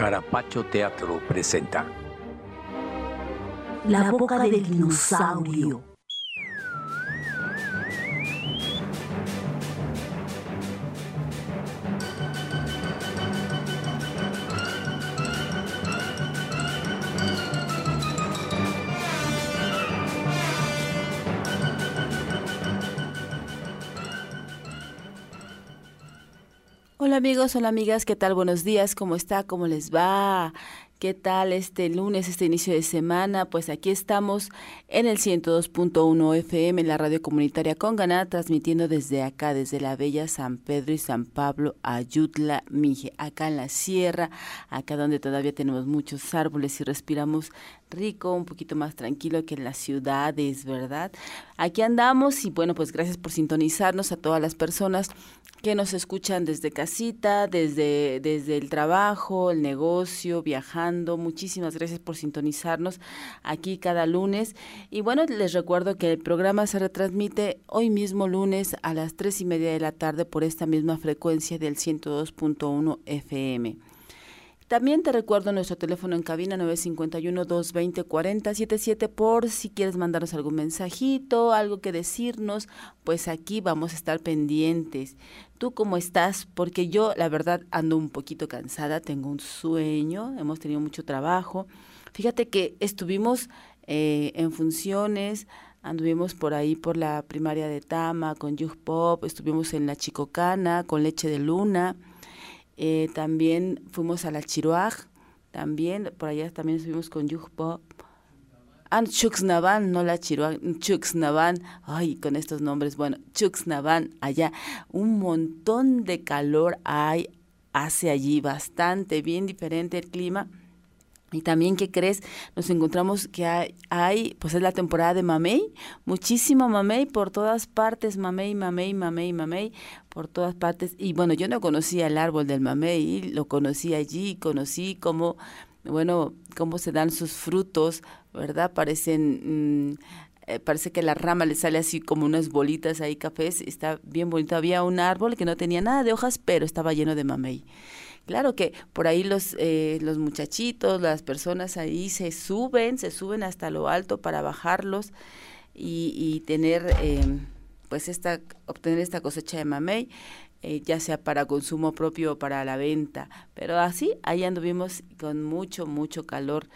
Carapacho Teatro presenta La boca del dinosaurio. Hola amigos, hola amigas, ¿qué tal? Buenos días, ¿cómo está? ¿Cómo les va? ¿Qué tal este lunes, este inicio de semana? Pues aquí estamos en el 102.1 FM, en la radio comunitaria Conganá, transmitiendo desde acá, desde la bella San Pedro y San Pablo, Ayutla, Mije, acá en la sierra, acá donde todavía tenemos muchos árboles y respiramos rico, un poquito más tranquilo que en las ciudades, ¿verdad? Aquí andamos y bueno, pues gracias por sintonizarnos a todas las personas que nos escuchan desde casita, desde el trabajo, el negocio, viajando. Muchísimas gracias por sintonizarnos aquí cada lunes. Y bueno, les recuerdo que el programa se retransmite hoy mismo lunes a las 3:30 de la tarde por esta misma frecuencia del 102.1 FM. También te recuerdo nuestro teléfono en cabina 951-220-4077 por si quieres mandarnos algún mensajito, algo que decirnos, pues aquí vamos a estar pendientes. ¿Tú cómo estás? Porque yo la verdad ando un poquito cansada, tengo un sueño, hemos tenido mucho trabajo. Fíjate que estuvimos en funciones, anduvimos por ahí por la primaria de Tama con Youth Pop, estuvimos en la Chicocana con Leche de Luna. También fuimos a la Chiroaj, también por allá también estuvimos con Youth Pop. Chuxnavan, no la Chiroaj, Chuxnavan, ay, con estos nombres, bueno, Chuxnavan, allá, un montón de calor hace allí, bastante, bien diferente el clima. Y también, ¿qué crees? Nos encontramos que hay, pues es la temporada de mamey, muchísimo mamey por todas partes, mamey, por todas partes. Y bueno, yo no conocía el árbol del mamey, lo conocí allí, conocí cómo se dan sus frutos, ¿verdad? Parece que la rama le sale así como unas bolitas ahí cafés, está bien bonito. Había un árbol que no tenía nada de hojas, pero estaba lleno de mamey. Claro que por ahí los muchachitos, las personas ahí se suben hasta lo alto para bajarlos y tener, obtener esta cosecha de mamey, ya sea para consumo propio o para la venta. Pero así, ahí anduvimos con mucho, mucho calor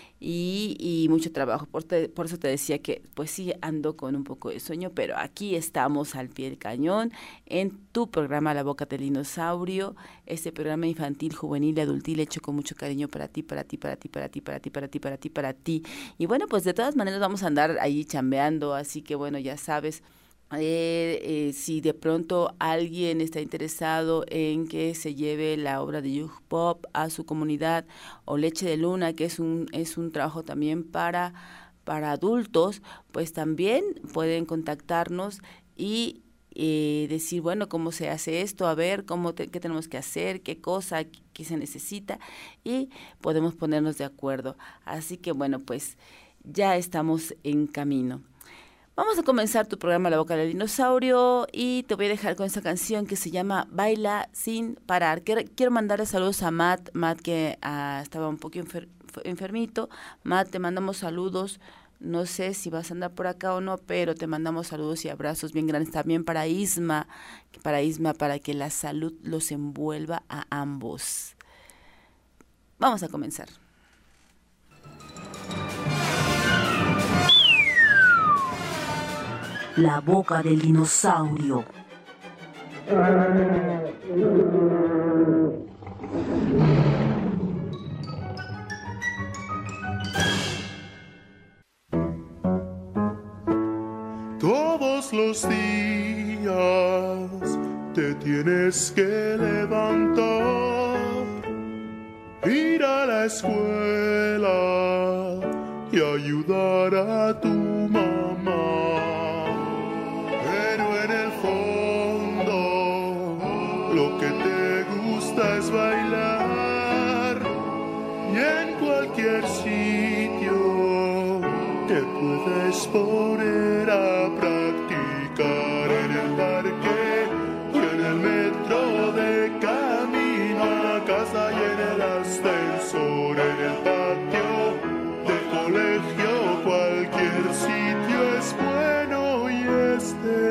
y mucho trabajo. Por eso te decía que pues sí ando con un poco de sueño, pero aquí estamos al pie del cañón en tu programa La Boca del Dinosaurio, este programa infantil, juvenil y adultil hecho con mucho cariño para ti. Y bueno, pues de todas maneras vamos a andar ahí chambeando, así que bueno, ya sabes. Si de pronto alguien está interesado en que se lleve la obra de Youth Pop a su comunidad, o Leche de Luna, que es un trabajo también para adultos, pues también pueden contactarnos y decir, bueno, cómo se hace esto, a ver qué tenemos que hacer, qué cosa, qué se necesita, y podemos ponernos de acuerdo. Así que bueno, pues ya estamos en camino. Vamos a comenzar tu programa La Boca del Dinosaurio y te voy a dejar con esta canción que se llama Baila Sin Parar. Quiero mandarle saludos a Matt que estaba un poco enfermito. Matt, te mandamos saludos. No sé si vas a andar por acá o no, pero te mandamos saludos y abrazos bien grandes también para Isma, para que la salud los envuelva a ambos. Vamos a comenzar. La boca del dinosaurio. Todos los días te tienes que levantar, ir a la escuela y ayudar a tu mamá. Lo que te gusta es bailar, y en cualquier sitio te puedes poner a practicar, en el parque y en el metro, de camino a la casa y en el ascensor.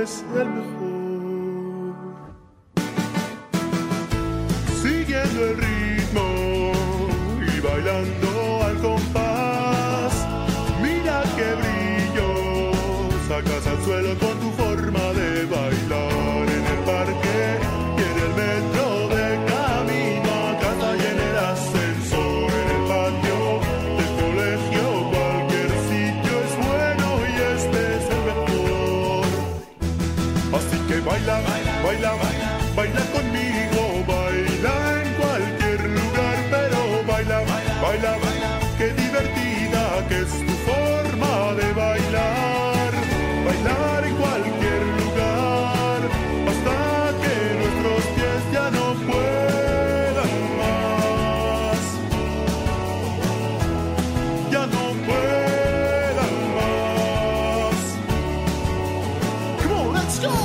es el mejor. Siguiendo el ritmo y bailando al compás, mira qué brillo sacas al suelo con tu forma de bailar en el parque y en el metro de camino a casa y en el ascensor, en el patio del colegio, cualquier sitio es bueno y este es el mejor. Así que baila, baila, baila, baila conmigo, baila en cualquier lugar, pero baila, baila, baila, qué divertida que es tu forma de bailar, bailar en cualquier lugar, hasta que nuestros pies ya no puedan más, ya no puedan más. Come on, let's go!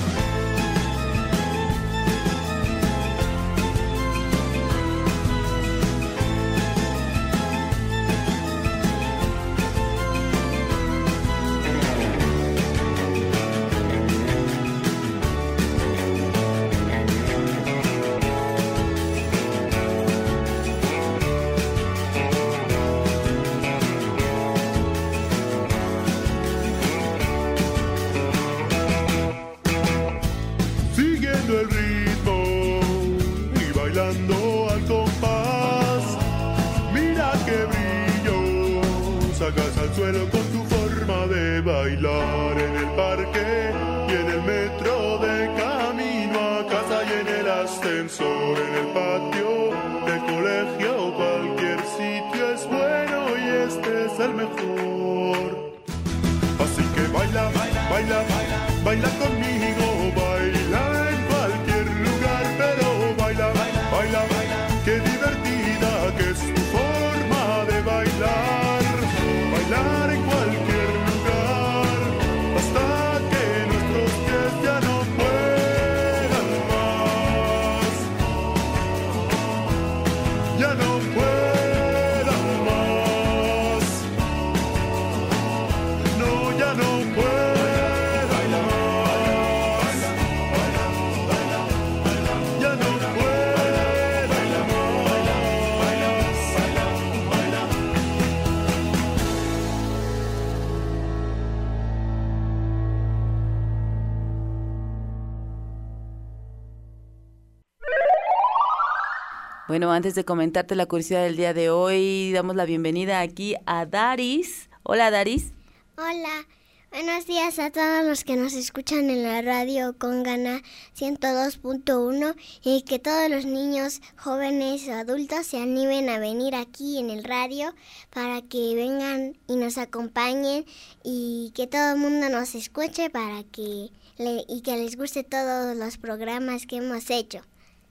Siguiendo el ritmo y bailando al compás, mira qué brillo sacas al suelo con tu forma de bailar en el parque y en el metro de camino a casa y en el ascensor, en el patio del colegio, cualquier sitio es bueno y este es el mejor. Así que baila, baila, baila, baila conmigo, baila en cualquier lugar, pero baila, baila, baila, qué divertida que es tu forma de bailar, bailar en cualquier lugar, hasta que nuestros pies ya no puedan más, ya no puedan más, no, ya no puedan. Bueno, antes de comentarte la curiosidad del día de hoy, damos la bienvenida aquí a Daris. Hola, Daris. Hola, buenos días a todos los que nos escuchan en la radio Congana 102.1 y que todos los niños, jóvenes o adultos se animen a venir aquí en el radio para que vengan y nos acompañen y que todo el mundo nos escuche para que les guste todos los programas que hemos hecho.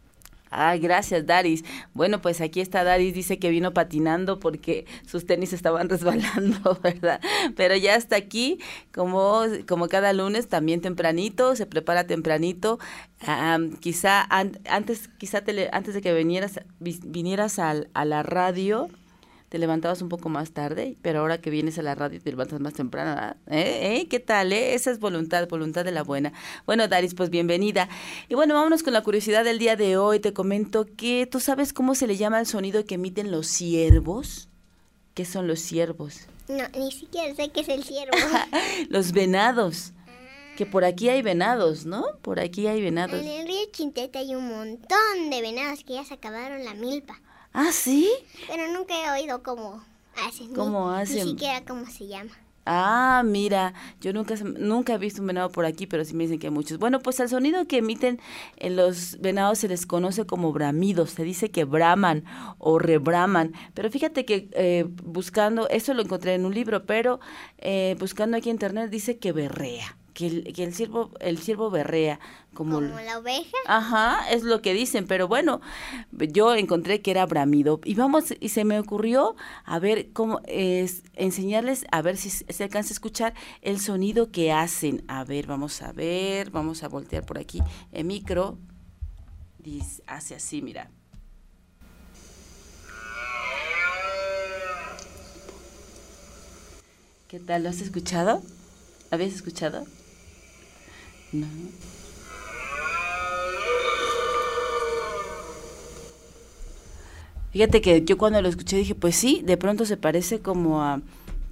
Ay, gracias, Daris. Bueno, pues aquí está Daris, dice que vino patinando porque sus tenis estaban resbalando, ¿verdad? Pero ya está aquí, como cada lunes, también tempranito, se prepara tempranito. Quizá antes de que vinieras a la radio, te levantabas un poco más tarde, pero ahora que vienes a la radio te levantas más temprano, ¿verdad? ¿Qué tal? Esa es voluntad de la buena. Bueno, Daris, pues bienvenida. Y bueno, vámonos con la curiosidad del día de hoy. Te comento que, ¿tú sabes cómo se le llama el sonido que emiten los ciervos? ¿Qué son los ciervos? No, ni siquiera sé qué es el ciervo. Los venados. Que por aquí hay venados, ¿no? Por aquí hay venados. En el río Chintete hay un montón de venados que ya se acabaron la milpa. ¿Ah, sí? Pero nunca he oído cómo hacen. ¿Cómo hacen? Ni siquiera cómo se llama. Ah, mira, yo nunca he visto un venado por aquí, pero sí me dicen que hay muchos. Bueno, pues el sonido que emiten en los venados se les conoce como bramidos. Se dice que braman o rebraman. Pero fíjate que buscando, eso lo encontré en un libro, pero buscando aquí en internet dice que berrea. Que el ciervo berrea. ¿Como la oveja? Ajá, es lo que dicen, pero bueno, yo encontré que era bramido. Y se me ocurrió, a ver, cómo enseñarles, a ver si se alcanza a escuchar el sonido que hacen. A ver, vamos a voltear por aquí el micro. Hace así, mira. ¿Qué tal? ¿Lo has escuchado? ¿Habías escuchado? No. Fíjate que yo cuando lo escuché dije, pues sí, de pronto se parece como a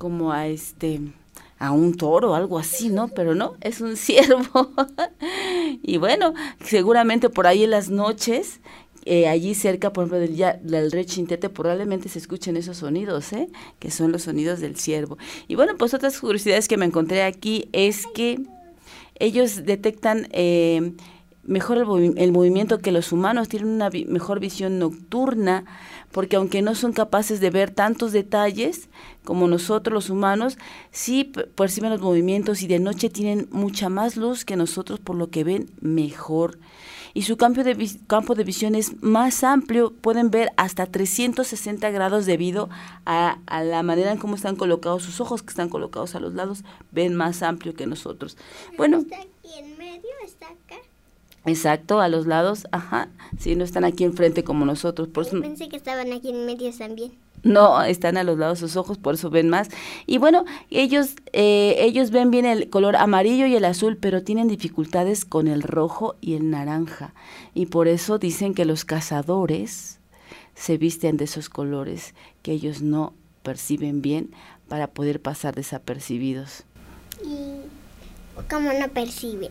un toro o algo así, ¿no? Pero no, es un ciervo. Y bueno, seguramente por ahí en las noches, allí cerca, por ejemplo, del río Chintete, probablemente se escuchen esos sonidos, que son los sonidos del ciervo. Y bueno, pues otras curiosidades que me encontré aquí es que ellos detectan mejor el movimiento que los humanos, tienen una mejor visión nocturna, porque aunque no son capaces de ver tantos detalles como nosotros los humanos, sí perciben los movimientos y de noche tienen mucha más luz que nosotros, por lo que ven mejor. Y su campo de visión es más amplio, pueden ver hasta 360 grados debido a la manera en cómo están colocados sus ojos, que están colocados a los lados, ven más amplio que nosotros. Bueno, ¿está aquí en medio? ¿Está acá? Exacto, a los lados, ajá, sí, no están aquí enfrente como nosotros. Por eso, pensé que estaban aquí en medio también. No, están a los lados sus ojos, por eso ven más. Y bueno, ellos ven bien el color amarillo y el azul, pero tienen dificultades con el rojo y el naranja. Y por eso dicen que los cazadores se visten de esos colores que ellos no perciben bien para poder pasar desapercibidos. ¿Y cómo no perciben?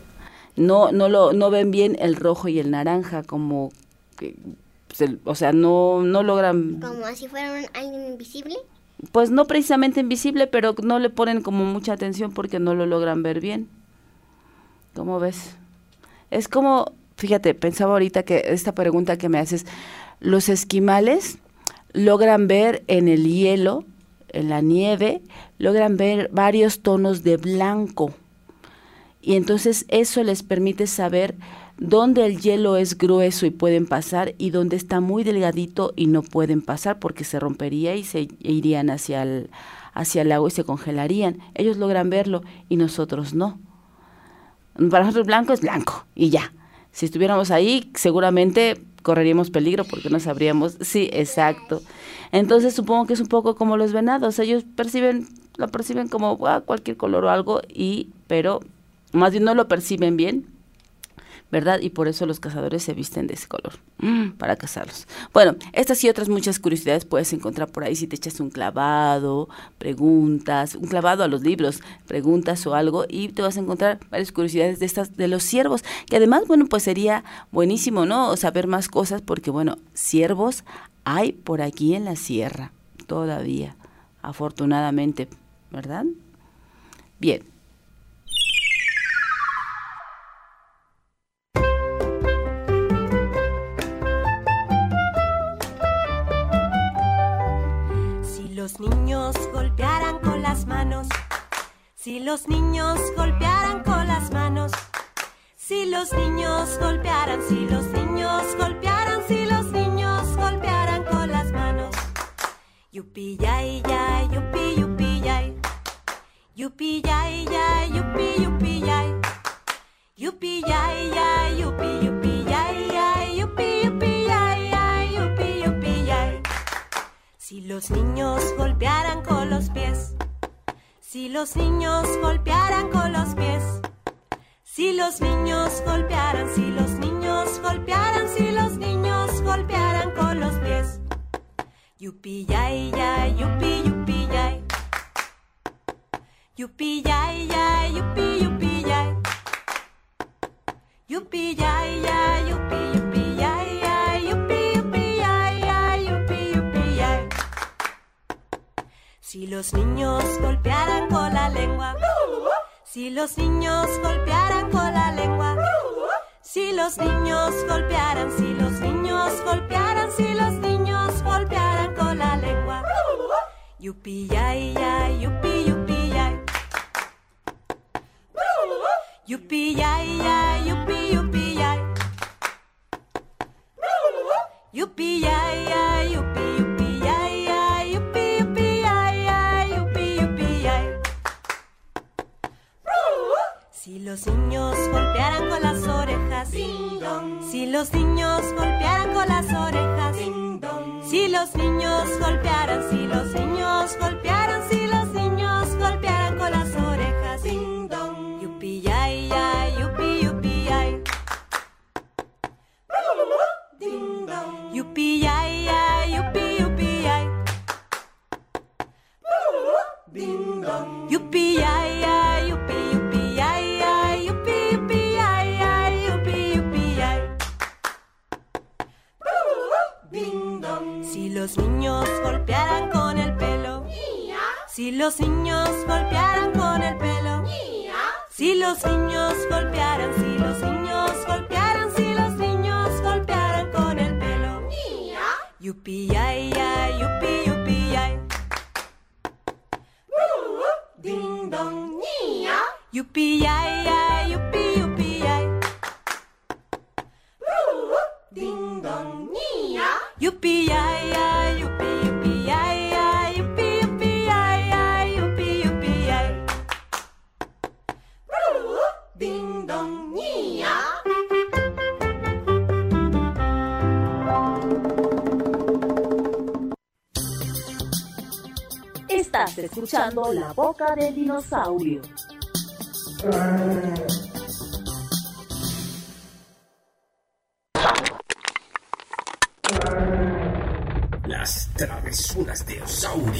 No ven bien el rojo y el naranja, como que, o sea, no logran... ¿Como si fuera alguien invisible? Pues no precisamente invisible, pero no le ponen como mucha atención porque no lo logran ver bien. ¿Cómo ves? Es como, fíjate, pensaba ahorita que esta pregunta que me haces, los esquimales logran ver en el hielo, en la nieve, logran ver varios tonos de blanco. Y entonces eso les permite saber dónde el hielo es grueso y pueden pasar y dónde está muy delgadito y no pueden pasar porque se rompería y se irían hacia el agua y se congelarían. Ellos logran verlo y nosotros no. Para nosotros blanco es blanco y ya. Si estuviéramos ahí seguramente correríamos peligro porque no sabríamos. Sí, exacto. Entonces supongo que es un poco como los venados. Ellos lo perciben como cualquier color o algo, pero más bien no lo perciben bien, ¿verdad? Y por eso los cazadores se visten de ese color, para cazarlos. Bueno, estas y otras muchas curiosidades puedes encontrar por ahí si te echas un clavado a los libros, preguntas o algo, y te vas a encontrar varias curiosidades de los ciervos, que además, bueno, pues sería buenísimo, ¿no? Saber más cosas, porque, bueno, ciervos hay por aquí en la sierra, todavía, afortunadamente, ¿verdad? Bien. Los niños golpearan con las manos, si los niños golpearan con las manos, si los niños golpearan, si los niños golpearan, si los niños golpearan con las manos. Yupi yay yay, yupi yupi yay, yupi yay yay, yupi yupi yay, yupi yay yay, yupi yupi yay yay, yupi yupi yay yay, yupi yupi yay. Si los niños golpearan con los pies, si los niños golpearan con los pies, si los niños golpearan, si los niños golpearan, si los niños golpearan con los pies. Yupi yay yay, yupi yupi yay, yupi yay yay, yupi yupi yay, yupi yay yay, yupi yupi yay yay, yupi yupi yay yay, yupi yupi yay. Si los niños golpearan con la lengua, si los niños golpearan con la lengua, si los niños golpearan, si los niños golpearan, si los niños golpearan con la lengua. Yupi yay yay, yupi yupi yay, yupi yay yay, yupi yupi yay, yupi yay yay, yupi yupi yay yay, yupi yupi yay yay, yupi yupi yay. Si los niños golpearan con las orejas, ding dong. Si los niños golpearan con las orejas, ding dong. Si los niños golpearan, si los niños golpearan, si los niños golpearan con las orejas, ding dong. Yupi yay yay, yupi yupi, ay, ay, yupi, yupi, ay. Ding dong. Yupi, ay, ay, yupi, yupi, ay, ay, yupi, yupi, ay, ay, yupi, yupi, ay. Ding dong. Si los niños golpearan con el pelo, si los niños golpearan con el pelo, si los niños golpearan, si los niños golpearan, si los niños golpearan con el pelo, yupi, ay, ay, yupi, yupi, ay. Ding dong, yupi, ay, ay, yupi, yupi, ay. Ding dong, yupi, ay, ay, yupi, yupi, ay, ay, yupi, yupi, ay, ay, yupi, yupi, ay. Ding dong, Estás escuchando La Boca del Dinosaurio. Las travesuras de Osauri.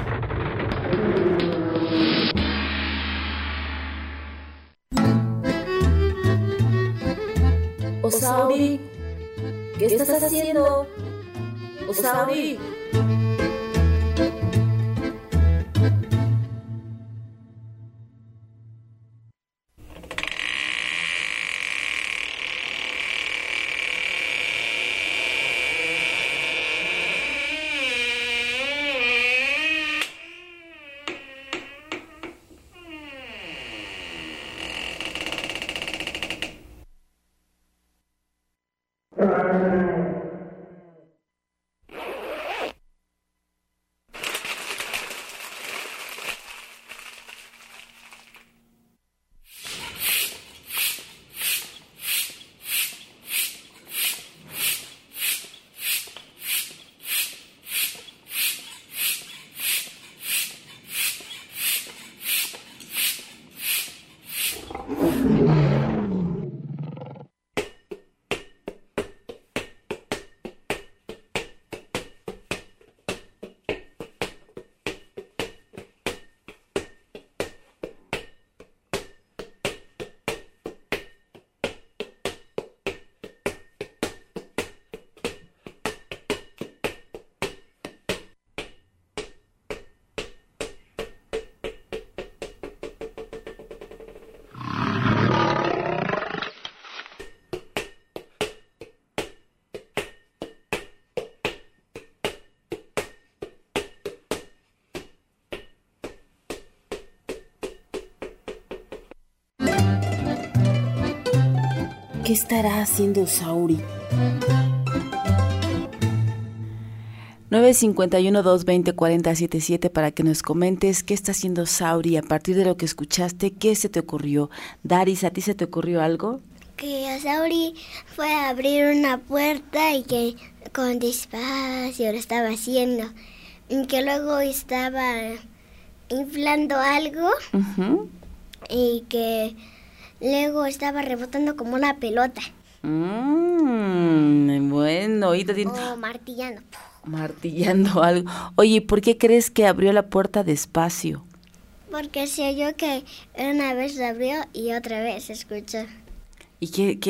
Osauri, ¿qué estás haciendo? Osauri. ¿Qué estará haciendo Osauri? 951-220-4077 para que nos comentes qué está haciendo Osauri a partir de lo que escuchaste, qué se te ocurrió. Daris, ¿a ti se te ocurrió algo? Que Osauri fue a abrir una puerta y que con despacio lo estaba haciendo. Y que luego estaba inflando algo y que luego estaba rebotando como una pelota. Bueno, o martillando. Martillando algo. Oye, ¿por qué crees que abrió la puerta despacio? Porque se oyó que una vez la abrió y otra vez se escuchó. ¿Y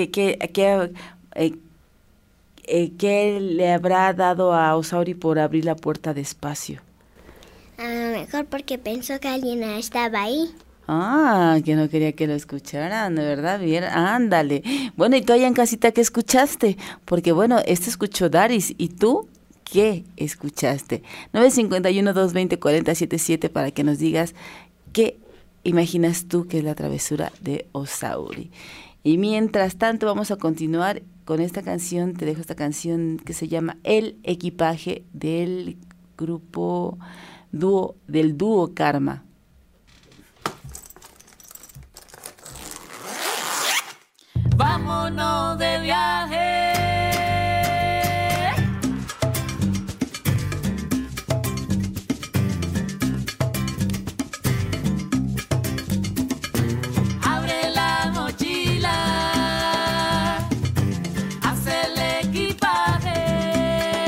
qué le habrá dado a Osauri por abrir la puerta despacio? A lo mejor porque pensó que alguien estaba ahí. Ah, que no quería que lo escucharan, de verdad, bien, ándale. Bueno, ¿y tú allá en casita qué escuchaste? Porque bueno, escuchó Daris, ¿y tú qué escuchaste? 951-220-4077 para que nos digas qué imaginas tú que es la travesura de Osauri. Y mientras tanto vamos a continuar con esta canción, te dejo esta canción que se llama El Equipaje del grupo del dúo Karma. Vámonos de viaje. Abre la mochila, haz el equipaje.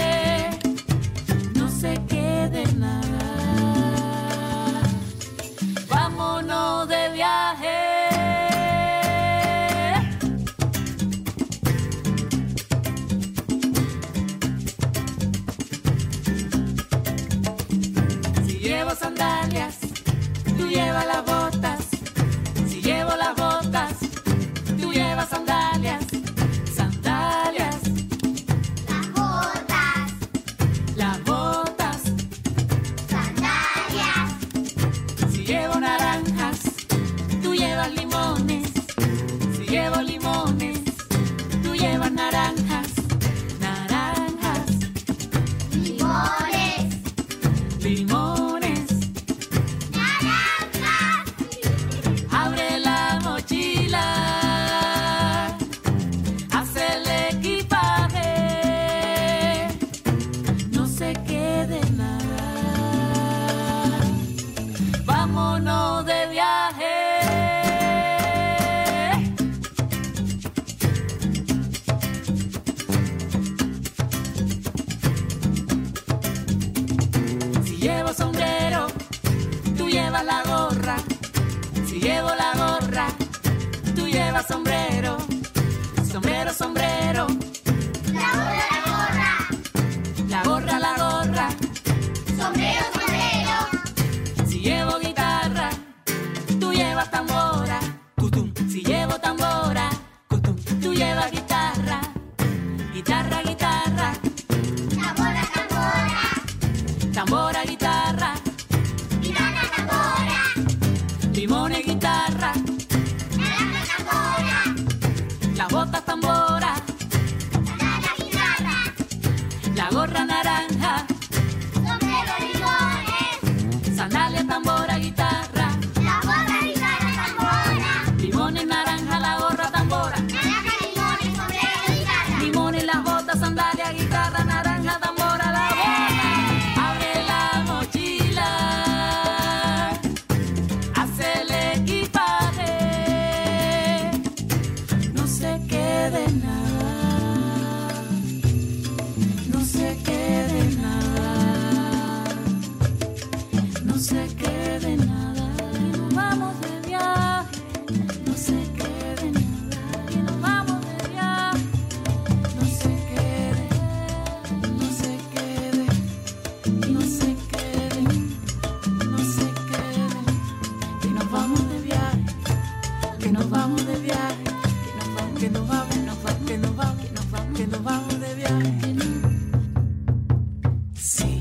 llevo sandalias, tú llevas las botas. Si llevo las botas, tú llevas sandalias. Sandalias. Las botas. Las botas. Sandalias. Si llevo naranjas, tú llevas limones. Si llevo limones, tú llevas naranjas. Naranjas. Limones. Limones. Naranjas. Abre la mochila, hace el equipaje, no se quede nada, vámonos de viaje. Si llevo sombrero, tú llevas la gorra. Si llevo la gorra, tú llevas sombrero. Sombrero, sombrero. La gorra, la gorra. La gorra, la gorra. Sombrero, sombrero. Si llevo guitarra, tú llevas tambora. Cutum. Si llevo tambora, cutum. Tú llevas guitarra. Guitarra, guitarra. Tambora, tambora. Tambora, guitarra. Guitarra, tambora. Limones, guitarra. Naranja, tambora. Las botas, tambora. Sandalias, guitarra. La gorra, naranja. Sombrero, limones. Sandalias, tambora, guitarra. La gorra, guitarra, tambora. Limones, naranja, la gorra, tambora. Naranja, limones, sombrero, guitarra. Limones, las botas, sandalias, guitarra, naranja, tambora, la bola. Abre la mochila, hace el equipaje, no se quede nada, no se quede nada, no se quede nada, y nos vamos de viaje, no se quede nada, y nos vamos de viaje. No se quede, no se quede, no se quede, no se quede, que nos vamos de viaje, que nos vamos de viaje, que nos vamos, que nos vamos, que nos vamos, que nos vamos, que nos vamos de viaje. Sí.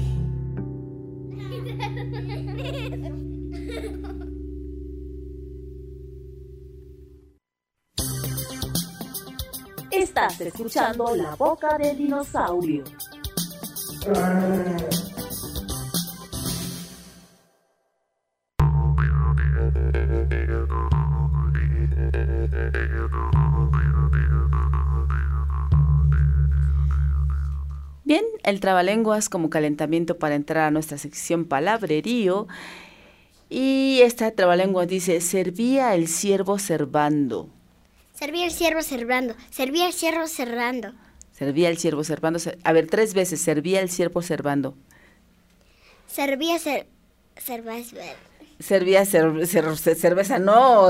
Estás escuchando La Boca del Dinosaurio. Bien, el trabalenguas como calentamiento para entrar a nuestra sección palabrerío. Y esta trabalenguas dice, servía el siervo servando. Servía el ciervo servando. Servía el ciervo servando. Servía el siervo servando. A ver, 3 veces, servía el siervo servando. Servía cerveza. Servía cerveza no.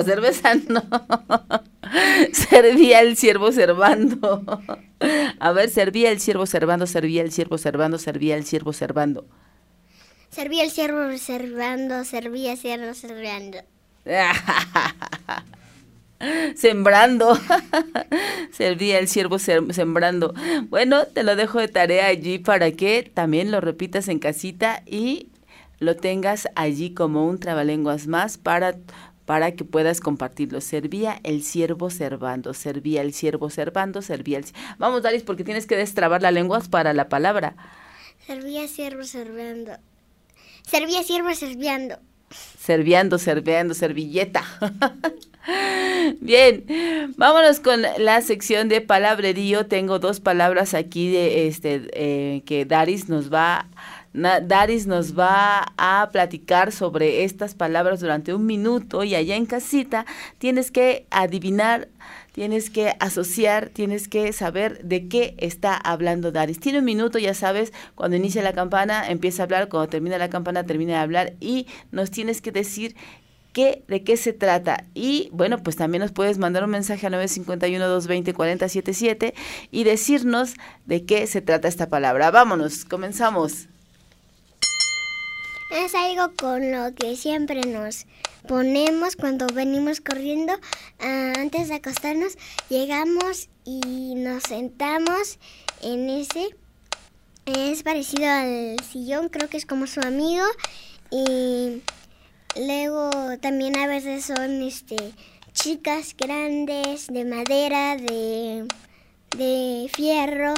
Servía el siervo servando. A ver, servía el siervo servando, servía el siervo servando, servía el siervo servando. Servía el ciervo servando, servía el ciervo servando. Sembrando. Servía el siervo sembrando. Bueno, te lo dejo de tarea allí para que también lo repitas en casita y lo tengas allí como un trabalenguas más para que puedas compartirlo. Servía el siervo servando, servía el siervo servando, servía el... Vamos, Daris, porque tienes que destrabar la lengua para la palabra. Servía siervo servando. Servía siervo serviando. Serviendo, servilleta. Bien, vámonos con la sección de palabrerío. Tengo 2 palabras aquí de que Daris nos va a platicar sobre estas palabras durante 1 minuto, y allá en casita tienes que adivinar, tienes que asociar, tienes que saber de qué está hablando Daris. Tiene 1 minuto, ya sabes, cuando inicia la campana empieza a hablar, cuando termina la campana termina de hablar, y nos tienes que decir de qué se trata. Y bueno, pues también nos puedes mandar un mensaje a 951-220-4077 y decirnos de qué se trata esta palabra. Vámonos, comenzamos. Es algo con lo que siempre nos ponemos cuando venimos corriendo. Antes de acostarnos, llegamos y nos sentamos en ese. Es parecido al sillón, creo que es como su amigo. Y luego también a veces son chicas grandes de madera, de fierro,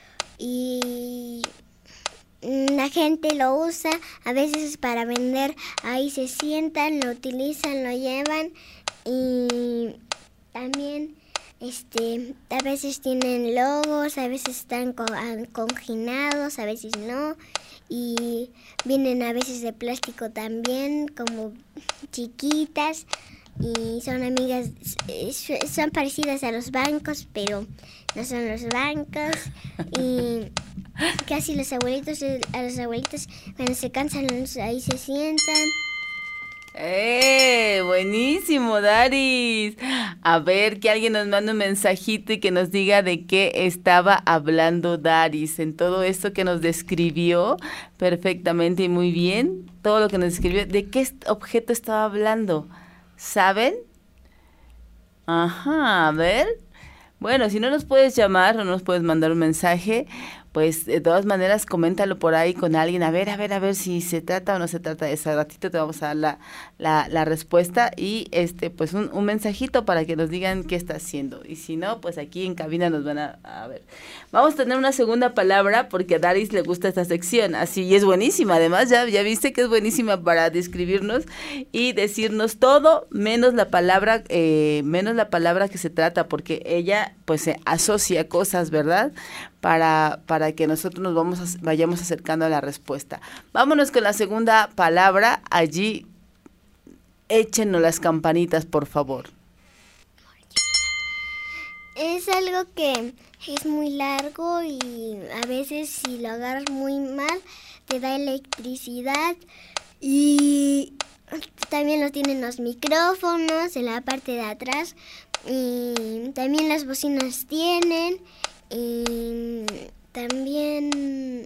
y la gente lo usa a veces para vender. Ahí se sientan, lo utilizan, lo llevan, y también a veces tienen logos, a veces están conginados, a veces no, y vienen a veces de plástico también, como chiquitas, y son amigas, son parecidas a los bancos, pero no son los bancos. Y casi a los abuelitos cuando se cansan ahí se sientan. Buenísimo, Daris. A ver, que alguien nos mande un mensajito y que nos diga de qué estaba hablando Daris en todo esto que nos describió perfectamente y muy bien. Todo lo que nos describió, ¿de qué objeto estaba hablando? ¿Saben? Ajá, a ver. Bueno, si no nos puedes llamar o nos puedes mandar un mensaje, pues de todas maneras coméntalo por ahí con alguien, a ver si se trata o no se trata de eso. Al ratito te vamos a dar la respuesta y pues un mensajito para que nos digan qué está haciendo. Y si no, pues aquí en cabina nos van a ver. Vamos a tener una segunda palabra porque a Daris le gusta esta sección, así, y es buenísima. Además, ya viste que es buenísima para describirnos y decirnos todo menos la palabra que se trata, porque ella pues se asocia cosas, ¿verdad? Para que nosotros nos vayamos acercando a la respuesta. Vámonos con la segunda palabra. Allí, échenos las campanitas, por favor. Es algo que es muy largo y a veces si lo agarras muy mal te da electricidad, y también lo tienen los micrófonos en la parte de atrás, y también las bocinas tienen. Y también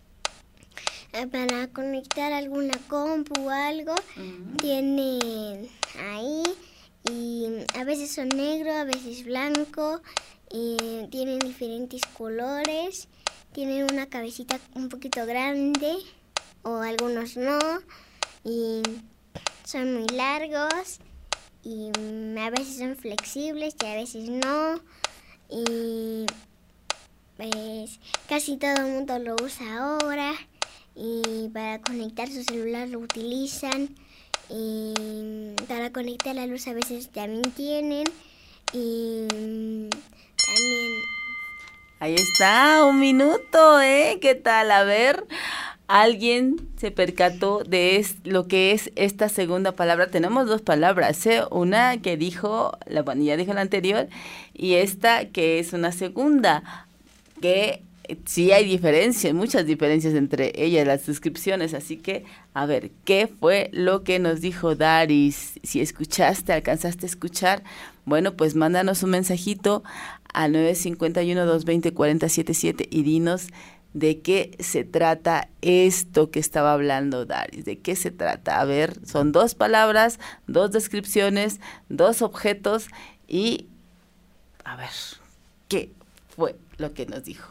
para conectar alguna compu o algo, tienen ahí, y a veces son negro, a veces blanco, y tienen diferentes colores, tienen una cabecita un poquito grande o algunos no, y son muy largos, y a veces son flexibles y a veces no, y pues casi todo el mundo lo usa ahora, y para conectar su celular lo utilizan, y para conectar la luz a veces también tienen, y también... Ahí está, 1 minuto, ¿qué tal? A ver, ¿alguien se percató de lo que es esta segunda palabra? Tenemos 2 palabras, una que dijo, ya dijo la anterior, y esta que es una segunda, que sí hay diferencias, muchas diferencias entre ellas, las descripciones, así que, a ver, ¿qué fue lo que nos dijo Daris? Si escuchaste, alcanzaste a escuchar, bueno, pues mándanos un mensajito al 951-220-4077 y dinos de qué se trata esto que estaba hablando Daris, de qué se trata. A ver, son 2 palabras, 2 descripciones, 2 objetos y, a ver, ¿qué fue lo que nos dijo?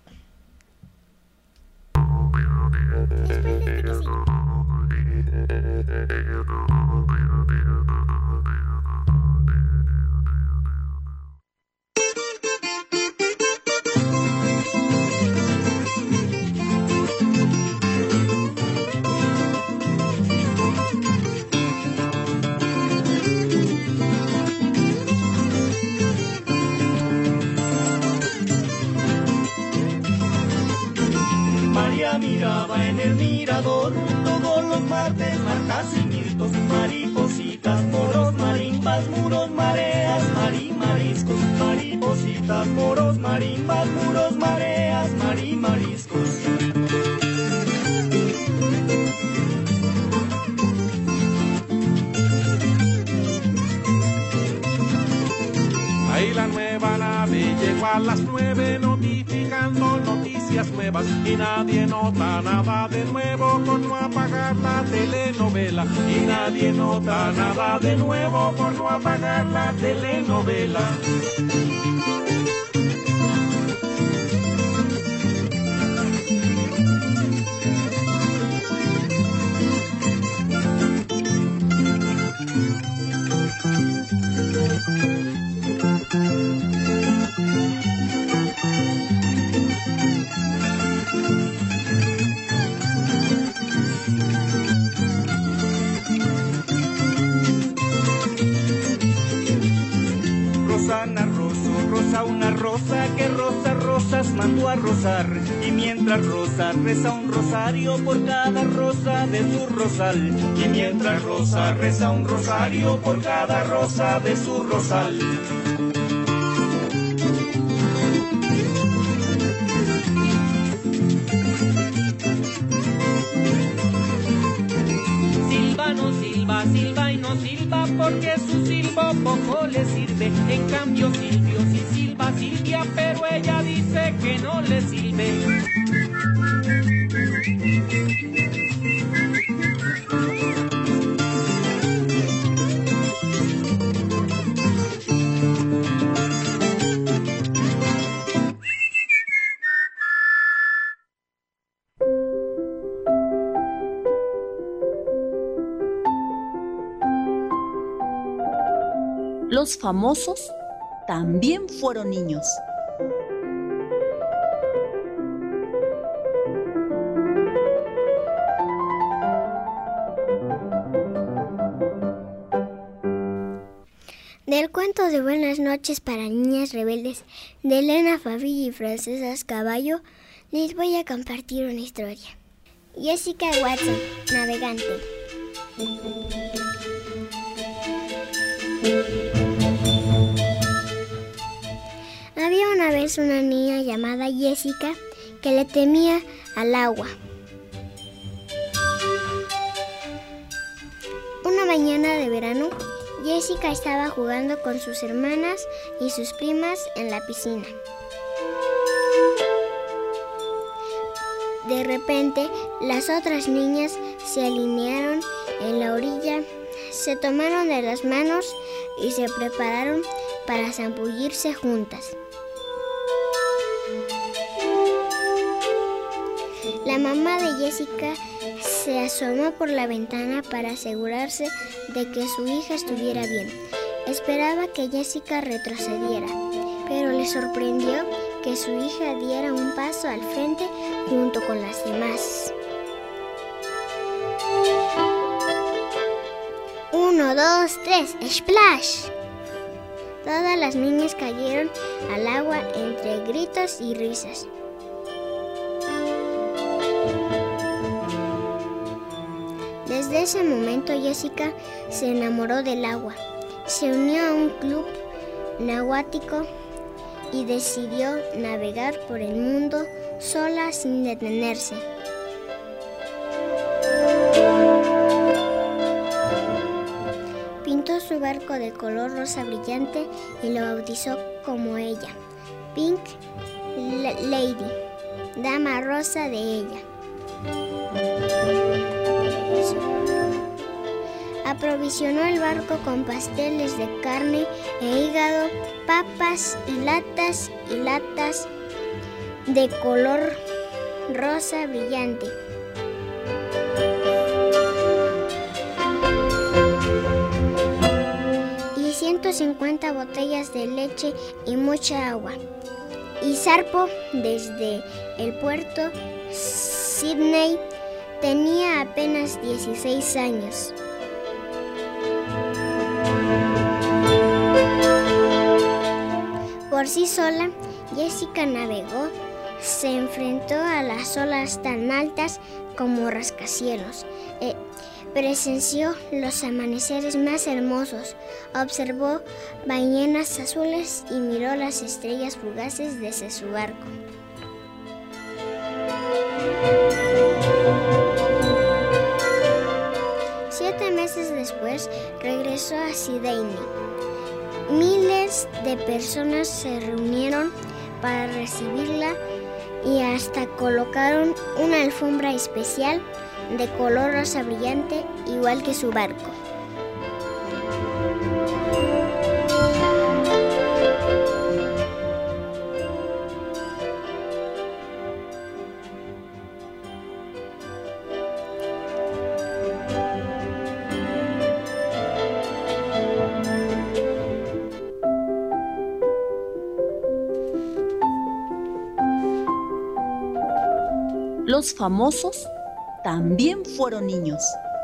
Miraba en el mirador todos los martes, marcas y mirtos, maripositas, moros, marimbas, muros, mareas, mariscos, maripositas, moros, marimbas, muros, mareas, mariscos. Ahí la nueva nave llegó a las 9 notificando noticias nuevas y nadie nadie nota nada de nuevo por no apagar la telenovela. Y nadie nota nada de nuevo por no apagar la telenovela. Una rosa que rosa rosas mandó a rozar, y mientras Rosa reza un rosario por cada rosa de su rosal, y mientras Rosa reza un rosario por cada rosa de su rosal. Silva, silva y no silba porque su silbo poco le sirve. En cambio Silvio sí silba Silvia, pero ella dice que no le sirve. Los famosos también fueron niños. Del cuento de Buenas noches para niñas rebeldes de Elena Favilla y Francesas Caballo, les voy a compartir una historia. Jessica Watson, navegante. Había una vez una niña llamada Jessica que le temía al agua. Una mañana de verano, Jessica estaba jugando con sus hermanas y sus primas en la piscina. De repente, las otras niñas se alinearon en la orilla, se tomaron de las manos y se prepararon para zambullirse juntas. La mamá de Jessica se asomó por la ventana para asegurarse de que su hija estuviera bien. Esperaba que Jessica retrocediera, pero le sorprendió que su hija diera un paso al frente junto con las demás. 1, 2, 3, ¡splash! Todas las niñas cayeron al agua entre gritos y risas. Desde ese momento Jessica se enamoró del agua, se unió a un club náutico y decidió navegar por el mundo sola sin detenerse. Pintó su barco de color rosa brillante y lo bautizó como ella, Pink Lady, dama rosa de ella. Aprovisionó el barco con pasteles de carne e hígado, papas y latas de color rosa brillante. Y 150 botellas de leche y mucha agua. Y zarpó desde el puerto Sydney. Tenía apenas 16 años. Por sí sola, Jessica navegó, se enfrentó a las olas tan altas como rascacielos, presenció los amaneceres más hermosos, observó ballenas azules y miró las estrellas fugaces desde su barco. Siete meses después, regresó a Sydney. Miles de personas se reunieron para recibirla y hasta colocaron una alfombra especial de color rosa brillante, igual que su barco. Los famosos también fueron niños.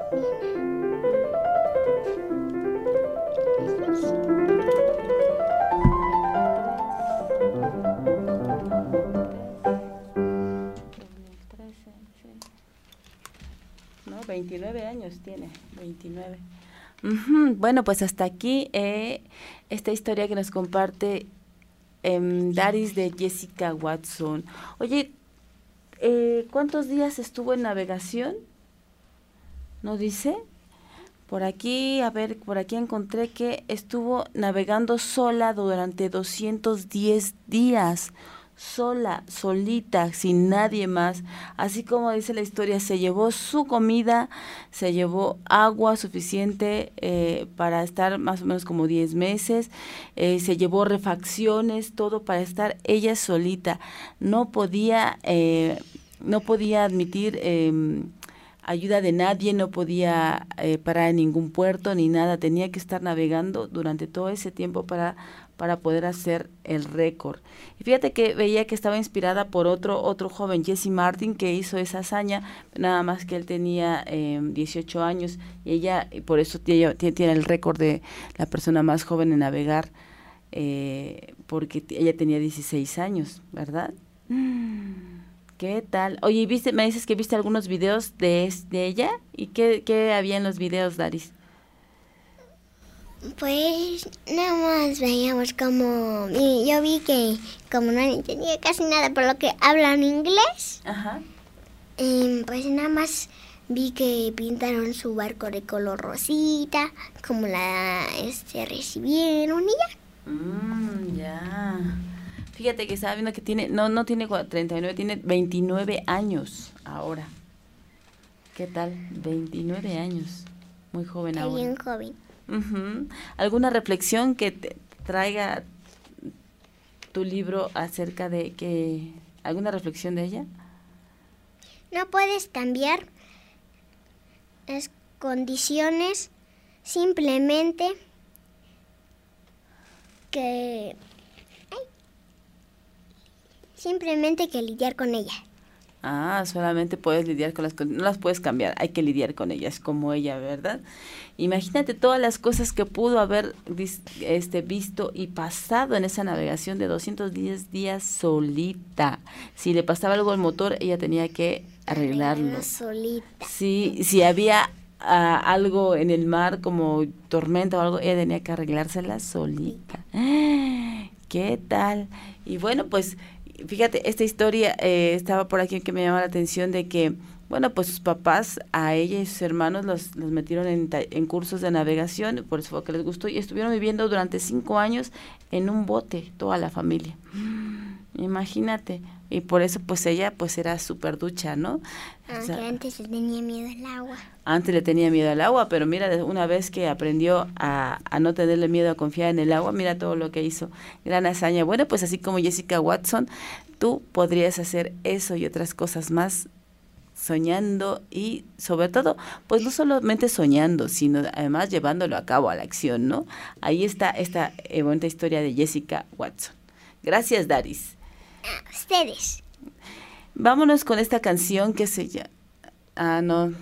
No, 29 años tiene, 29. Bueno, pues hasta aquí esta historia que nos comparte Daris de Jessica Watson. Oye, ¿cuántos días estuvo en navegación? ¿No dice? Por aquí, a ver, por aquí encontré que estuvo navegando sola durante 210 días. Sola, solita, sin nadie más. Así como dice la historia, se llevó su comida, se llevó agua suficiente para estar más o menos como 10 meses, se llevó refacciones, todo para estar ella solita. No podía admitir ayuda de nadie, no podía parar en ningún puerto ni nada, tenía que estar navegando durante todo ese tiempo para poder hacer el récord. Y fíjate que veía que estaba inspirada por otro joven, Jesse Martin, que hizo esa hazaña, nada más que él tenía 18 años, y ella, por eso tiene el récord de la persona más joven en navegar, porque ella tenía 16 años, ¿verdad? ¿Qué tal? Oye, me dices que viste algunos videos de ella, ¿y qué había en los videos, Daris? Pues nada más veíamos como... Yo vi que como no entendía casi nada por lo que hablan inglés, ajá, pues nada más vi que pintaron su barco de color rosita, como la recibieron y ya. Ya. Fíjate que estaba viendo que tiene, no tiene 39, tiene 29 años ahora. ¿Qué tal? 29 años. Muy joven ahora. Bien joven. ¿Alguna reflexión que te traiga tu libro acerca de alguna reflexión de ella? No puedes cambiar las condiciones, simplemente que lidiar con ella. Solamente puedes lidiar con no las puedes cambiar, hay que lidiar con ellas como ella, ¿verdad? Imagínate todas las cosas que pudo haber visto y pasado en esa navegación de 210 días solita. Si le pasaba algo al motor, ella tenía que arreglarlo. Solita. Sí, si había algo en el mar como tormenta o algo, ella tenía que arreglársela solita. ¿Qué tal? Y bueno, pues fíjate, esta historia estaba por aquí que me llama la atención de que, bueno, pues sus papás a ella y sus hermanos los metieron en cursos de navegación, por eso fue que les gustó, y estuvieron viviendo durante 5 años en un bote, toda la familia. Imagínate, y por eso pues ella pues era súper ducha, ¿no? Aunque antes le tenía miedo al agua. Antes le tenía miedo al agua, pero mira, una vez que aprendió a no tenerle miedo, a confiar en el agua, mira todo lo que hizo. Gran hazaña. Bueno, pues así como Jessica Watson, tú podrías hacer eso y otras cosas más soñando y sobre todo, pues no solamente soñando, sino además llevándolo a cabo a la acción, ¿no? Ahí está esta bonita historia de Jessica Watson. Gracias, Daris. A ustedes. Vámonos con esta canción que se llama... no.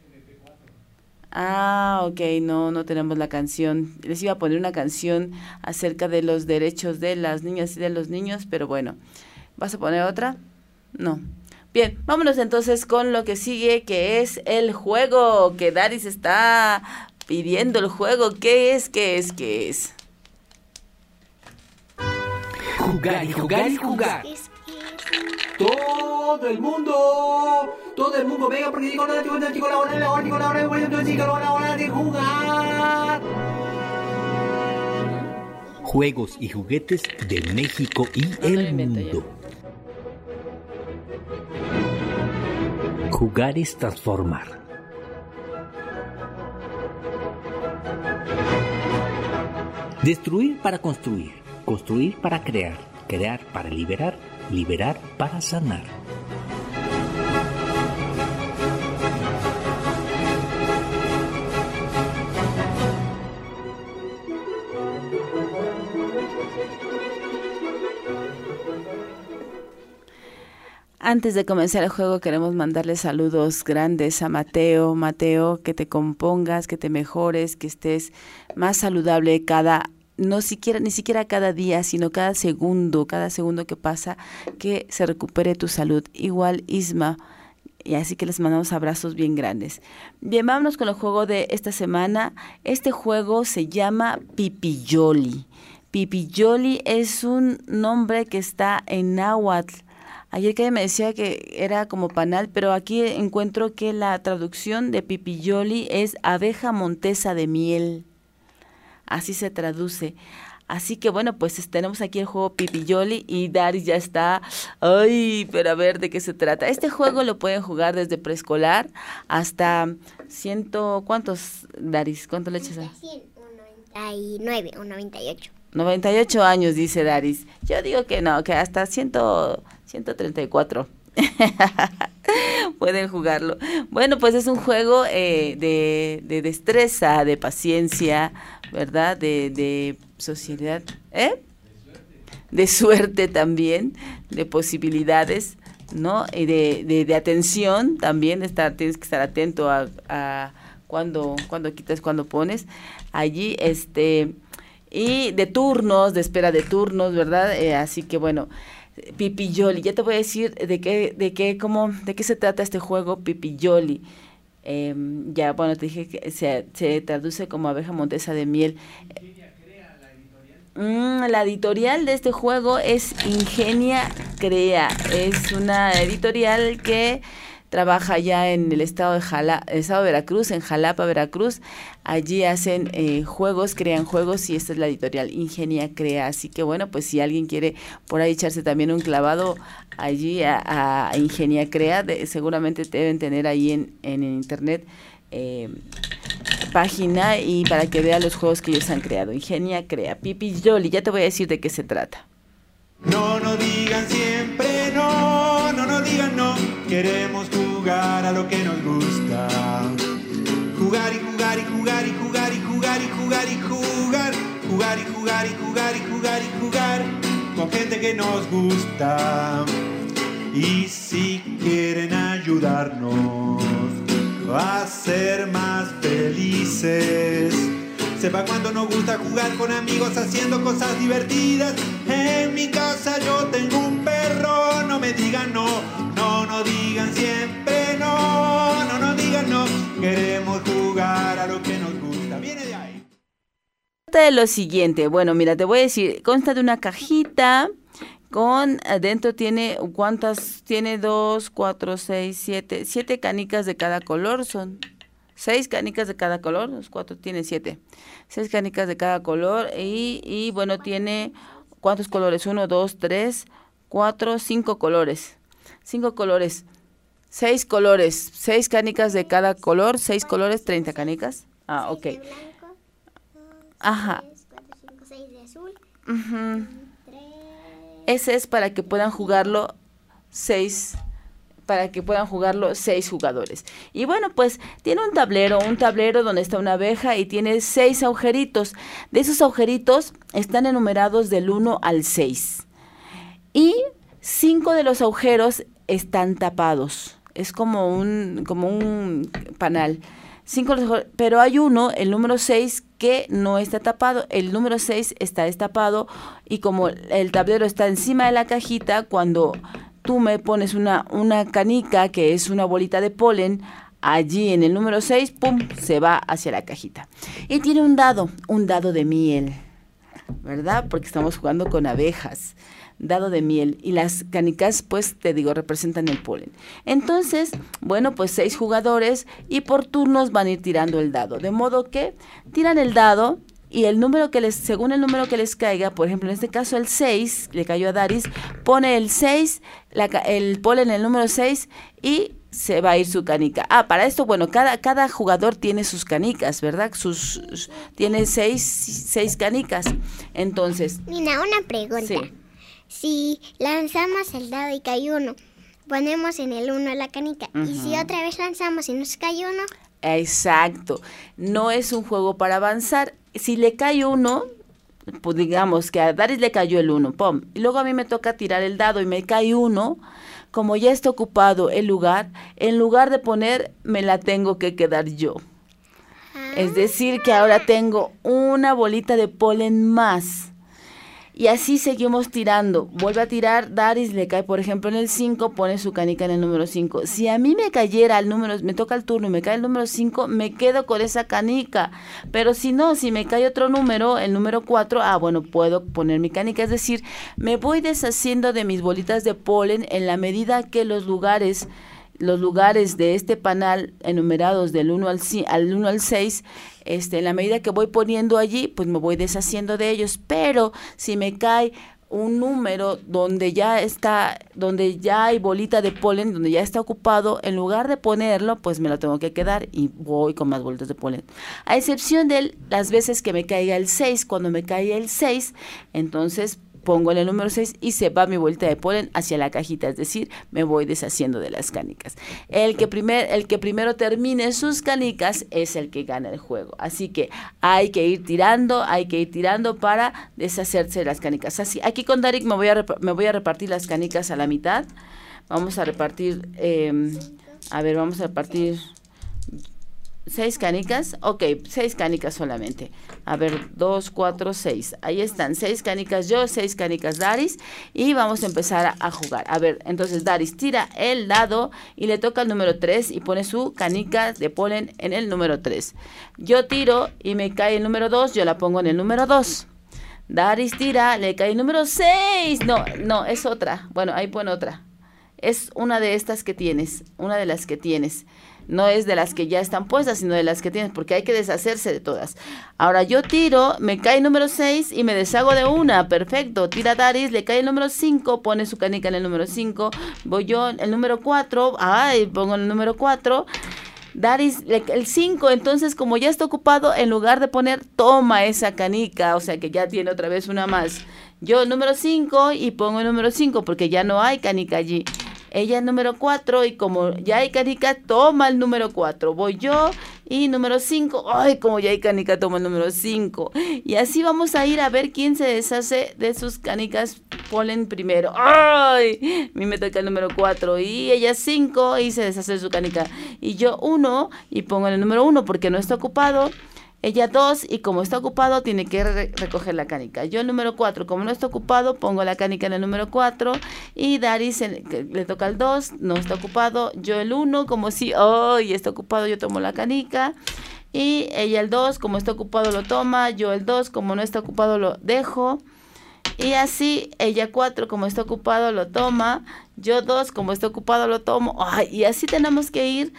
Ok, no tenemos la canción. Les iba a poner una canción acerca de los derechos de las niñas y de los niños, pero bueno. ¿Vas a poner otra? No. Bien, vámonos entonces con lo que sigue, que es el juego, que Daris está pidiendo el juego. ¿Qué es? Jugar y jugar y jugar. Todo el mundo venga porque llegó la hora de jugar. Juegos y juguetes de México y el mundo. Jugar es transformar. Destruir para construir, construir para crear, crear para liberar, liberar para sanar. Antes de comenzar el juego queremos mandarle saludos grandes a Mateo. Mateo, que te compongas, que te mejores, que estés más saludable ni siquiera cada día, sino cada segundo que pasa, que se recupere tu salud. Igual Isma, y así que les mandamos abrazos bien grandes. Bien, vámonos con el juego de esta semana. Este juego se llama Pipiyoli. Pipiyoli es un nombre que está en náhuatl. Ayer que me decía que era como panal, pero aquí encuentro que la traducción de Pipiyoli es abeja montesa de miel. Así se traduce. Así que bueno, pues tenemos aquí el juego Pipiyoli y Daris ya está. Ay, pero a ver de qué se trata. Este juego lo pueden jugar desde preescolar hasta ¿cuántos, Daris? ¿Cuánto le echas a? 199 o 98. 98 años, dice Daris. Yo digo que no, que hasta 134 pueden jugarlo. Bueno, pues es un juego de destreza, de paciencia, ¿verdad? De sociedad, de suerte también, de posibilidades, ¿no? Y de atención también, tienes que estar atento a cuando quitas, cuando pones allí, y de turnos, de espera de turnos, ¿verdad? Así que bueno, Pipiyoli, ya te voy a decir de qué se trata este juego Pipiyoli. Ya, bueno, te dije que se traduce como abeja montesa de miel. La editorial de este juego es Ingenia Crea. Es una editorial que trabaja ya en el estado de Veracruz, en Jalapa, Veracruz. Allí hacen juegos, crean juegos, y esta es la editorial Ingenia Crea. Así que bueno, pues si alguien quiere por ahí echarse también un clavado allí a Ingenia Crea, seguramente deben tener ahí en internet página, y para que vean los juegos que ellos han creado. Ingenia Crea, Pipiyoli, ya te voy a decir de qué se trata. No nos digan siempre no, no nos digan no. Queremos jugar a lo que nos gusta. Jugar y jugar y jugar y jugar y jugar y jugar y jugar. Jugar y jugar y jugar y jugar y jugar con gente que nos gusta. Y si quieren ayudarnos a ser más felices, sepa cuánto nos gusta jugar con amigos haciendo cosas divertidas. En mi casa yo tengo un perro, no me digan no, no nos digan siempre no, no nos digan no. Queremos jugar a lo que nos gusta. Viene de ahí. Trata de lo siguiente, bueno, mira, te voy a decir, consta de una cajita con adentro tiene, ¿cuántas? Tiene 2, 4, 6, 7 canicas de cada color, son 6 canicas de cada color, los 4 tiene 7, 6 canicas de cada color, y bueno, tiene, ¿cuántos colores? 1, 2, 3, 4, 5 colores, 5 colores, 6 colores, 6 canicas de cada color, 6 colores, 30 canicas, ok. Ajá. 6 de azul. Ese es para que puedan jugarlo 6 jugadores. Y bueno, pues tiene un tablero donde está una abeja y tiene 6 agujeritos. De esos agujeritos están enumerados del 1 al 6. Y 5 de los agujeros están tapados. Es como un panal. 5, pero hay uno, el número 6, que no está tapado. El número 6 está destapado, y como el tablero está encima de la cajita, cuando tú me pones una canica, que es una bolita de polen, allí en el número 6, ¡pum!, se va hacia la cajita. Y tiene un dado de miel, ¿verdad? Porque estamos jugando con abejas. Dado de miel, y las canicas, pues te digo, representan el polen. Entonces, bueno, pues 6 jugadores, y por turnos van a ir tirando el dado, de modo que tiran el dado, y según el número que les caiga, por ejemplo, en este caso el 6, le cayó a Daris, pone el 6, el polen en el número 6, y se va a ir su canica. Para esto, bueno, cada jugador tiene sus canicas, ¿verdad? Tiene seis canicas. Entonces... Nina, una pregunta. Sí. Si lanzamos el dado y cae uno, ponemos en el 1 la canica. Y si otra vez lanzamos y nos cae uno... Exacto. No es un juego para avanzar. Si le cae uno, pues digamos que a Daris le cayó el 1, ¡pum! Y luego a mí me toca tirar el dado y me cae uno... Como ya está ocupado el lugar, en lugar de poner, me la tengo que quedar yo. Es decir, que ahora tengo una bolita de polen más. Y así seguimos tirando. Vuelve a tirar, Daris le cae, por ejemplo, en el 5, pone su canica en el número 5. Si a mí me cayera me toca el turno y me cae el número 5, me quedo con esa canica. Pero si no, si me cae otro número, el número 4, bueno, puedo poner mi canica. Es decir, me voy deshaciendo de mis bolitas de polen en la medida que los lugares de este panal enumerados del 1 al 6, en la medida que voy poniendo allí, pues me voy deshaciendo de ellos. Pero si me cae un número donde ya hay bolita de polen, donde ya está ocupado, en lugar de ponerlo, pues me lo tengo que quedar y voy con más bolitas de polen. A excepción de las veces que me caiga el 6, cuando me caiga el 6, entonces pongo en el número 6 y se va mi bolita de polen hacia la cajita, es decir, me voy deshaciendo de las canicas. El que primero termine sus canicas es el que gana el juego. Así que hay que ir tirando para deshacerse de las canicas. Así, aquí con Darik me voy a repartir las canicas a la mitad. Vamos a repartir, vamos a repartir 6 canicas, 6 canicas solamente. 2, 4, 6. Ahí están, 6 canicas yo, 6 canicas Daris, y vamos a empezar a jugar. Entonces Daris tira el dado y le toca el número 3 y pone su canica de polen en el número 3. Yo tiro y me cae el número 2, yo la pongo en el número 2. Daris tira, le cae el número 6. No, es otra. Bueno, ahí pone otra. Es una de estas que tienes, una de las que tienes. No es de las que ya están puestas, sino de las que tienes, porque hay que deshacerse de todas. Ahora yo tiro, me cae el número 6 y me deshago de una. Perfecto. Tira Daris, le cae el número 5, pone su canica en el número 5. Voy yo, el número 4, pongo el número 4. Daris, el 5, entonces como ya está ocupado, en lugar de poner, toma esa canica, o sea que ya tiene otra vez una más. Yo el número 5 y pongo el número 5, porque ya no hay canica allí. Ella el número 4 y como ya hay canica, toma el número 4. Voy yo y número 5. Como ya hay canica, toma el número 5. Y así vamos a ir a ver quién se deshace de sus canicas polen primero. A mí me toca el número 4 y ella 5 y se deshace de su canica. Y yo 1 y pongo el número 1 porque no está ocupado. Ella 2 y como está ocupado tiene que recoger la canica. Yo el número 4, como no está ocupado, pongo la canica en el número 4 y Daris le toca el 2, no está ocupado. Yo el 1, como si está ocupado, yo tomo la canica. Y ella el 2, como está ocupado, lo toma. Yo el 2, como no está ocupado, lo dejo. Y así, ella 4, como está ocupado, lo toma. Yo 2, como está ocupado, lo tomo. Y así tenemos que ir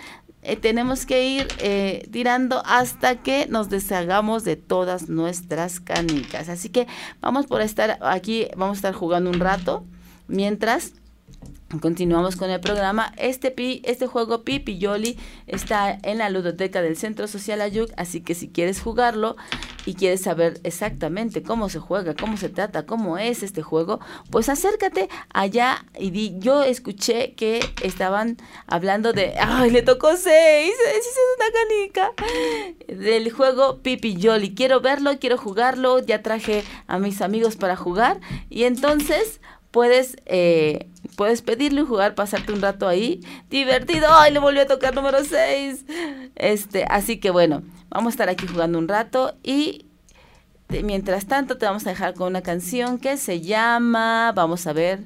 tirando hasta que nos deshagamos de todas nuestras canicas. Así que vamos a estar jugando un rato mientras continuamos con el programa. Este juego Pipiyoli está en la ludoteca del Centro Social Ayuc, así que si quieres jugarlo y quieres saber exactamente cómo se juega, cómo se trata, cómo es este juego, pues acércate allá y yo escuché que estaban hablando de le tocó 6, es una canica del juego Pipiyoli. Quiero verlo, quiero jugarlo, ya traje a mis amigos para jugar y entonces puedes pedirlo y jugar, pasarte un rato ahí divertido. Le volvió a tocar número 6. Así que bueno, vamos a estar aquí jugando un rato y mientras tanto te vamos a dejar con una canción que se llama, vamos a ver.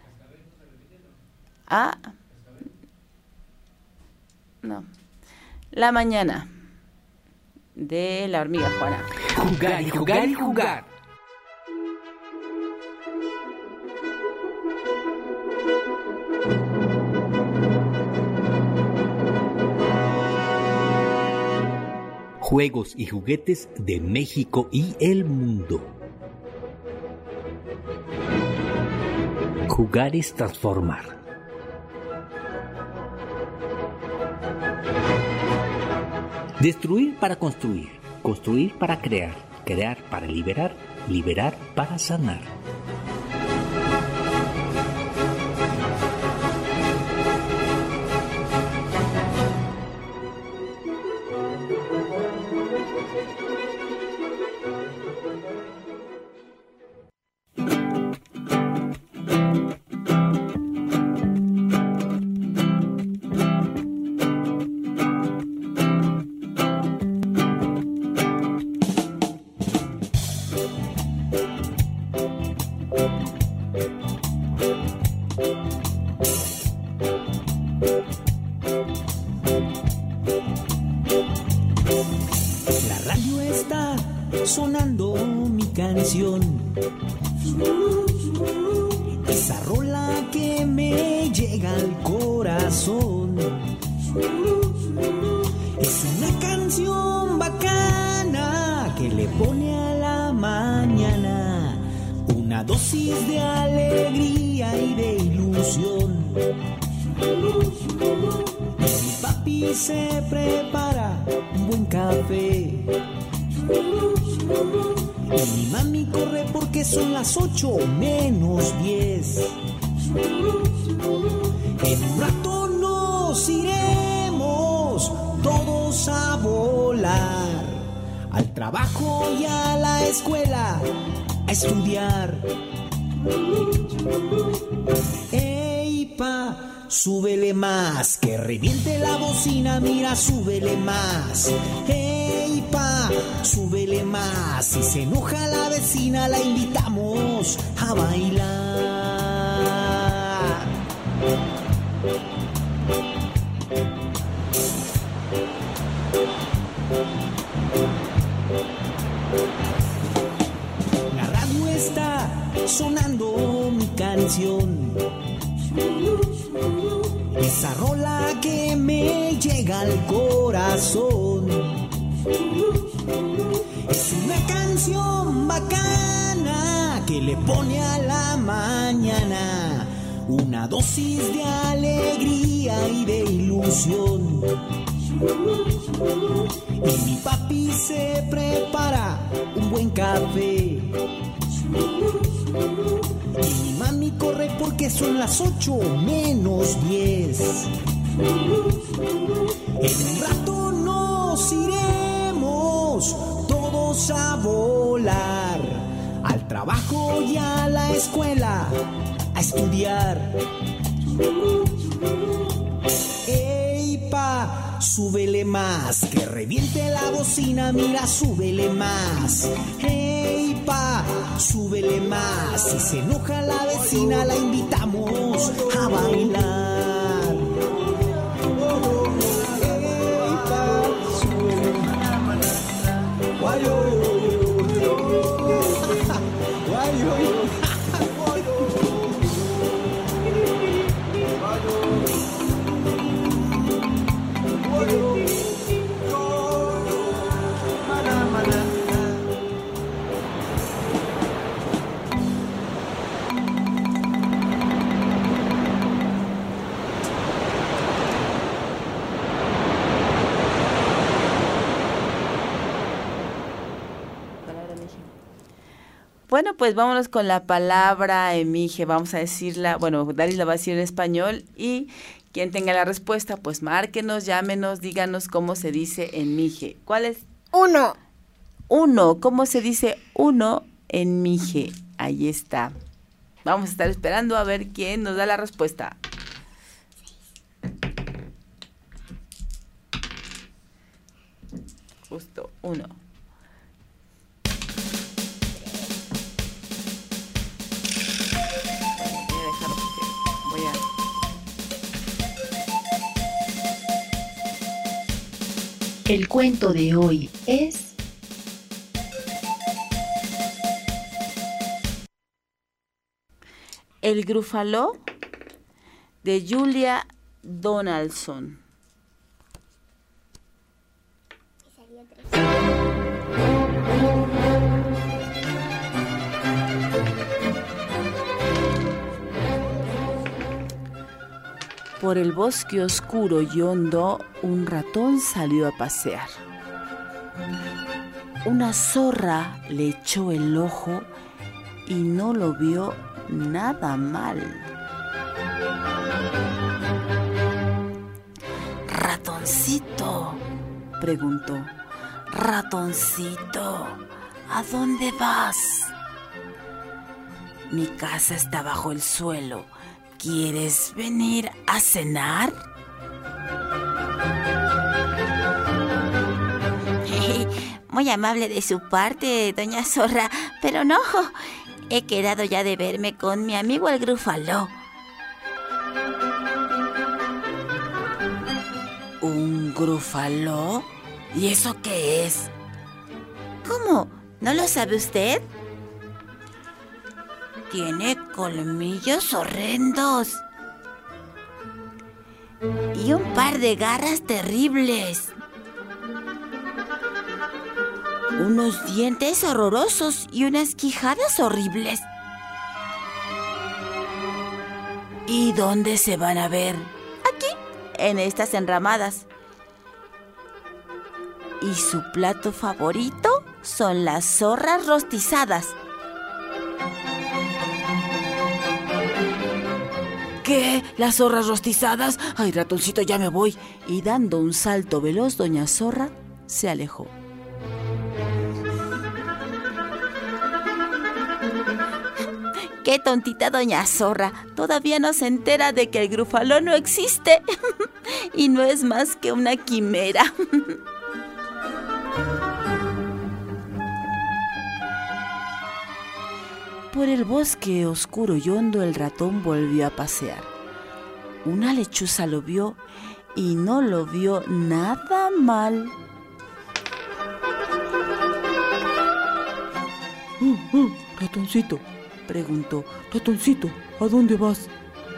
La mañana de La Hormiga Juana. Jugar y jugar y jugar. Juegos y juguetes de México y el mundo. Jugar es transformar. Destruir para construir, construir para crear, crear para liberar, liberar para sanar. Sonando mi canción, esa rola que me llega al corazón. Es una canción bacana que le pone a la mañana una dosis de alegría y de ilusión. Mi papi se prepara un buen café y mi mami corre porque son las 8:10. En un rato nos iremos todos a volar al trabajo y a la escuela a estudiar. Ey, pa, súbele más, que reviente la bocina, mira, súbele más. Ey, pa, súbele más, si se enoja la vecina la invitamos a bailar. La radio está sonando mi canción, esa rola que me llega al corazón. Es una canción bacana que le pone a la mañana una dosis de alegría y de ilusión. Y mi papi se prepara un buen café y mi mami corre porque son las 8:10. En un rato nos iremos todos a volar al trabajo y a la escuela a estudiar. Ey, pa, súbele más, que reviente la bocina, mira, súbele más. Ey, pa, súbele más, si se enoja la vecina la invitamos a bailar. Ey, pa, súbele más. Bueno, pues vámonos con la palabra emige, vamos a decirla, bueno, Daris la va a decir en español y quien tenga la respuesta, pues márquenos, llámenos, díganos cómo se dice en mije. ¿Cuál es? Uno. Uno, ¿cómo se dice uno en mije? Ahí está. Vamos a estar esperando a ver quién nos da la respuesta. Justo, uno. El cuento de hoy es El Grúfalo de Julia Donaldson. Por el bosque oscuro y hondo, un ratón salió a pasear. Una zorra le echó el ojo y no lo vio nada mal. «Ratoncito», preguntó, «ratoncito, ¿a dónde vas?» «Mi casa está bajo el suelo. ¿Quieres venir a cenar?» Muy amable de su parte, doña Zorra, pero no, he quedado ya de verme con mi amigo el Grúfalo. ¿Un grúfalo? ¿Y eso qué es? ¿Cómo? ¿No lo sabe usted? Tiene colmillos horrendos y un par de garras terribles, unos dientes horrorosos y unas quijadas horribles. ¿Y dónde se van a ver? Aquí, en estas enramadas. Y su plato favorito son las zorras rostizadas. ¿Qué? ¿Las zorras rostizadas? Ay, ratoncito, ya me voy. Y dando un salto veloz, doña Zorra se alejó. ¡Qué tontita doña Zorra! Todavía no se entera de que el Grúfalo no existe y no es más que una quimera. Por el bosque oscuro y hondo el ratón volvió a pasear. Una lechuza lo vio y no lo vio nada mal. Ratoncito, preguntó, ratoncito, ¿a dónde vas?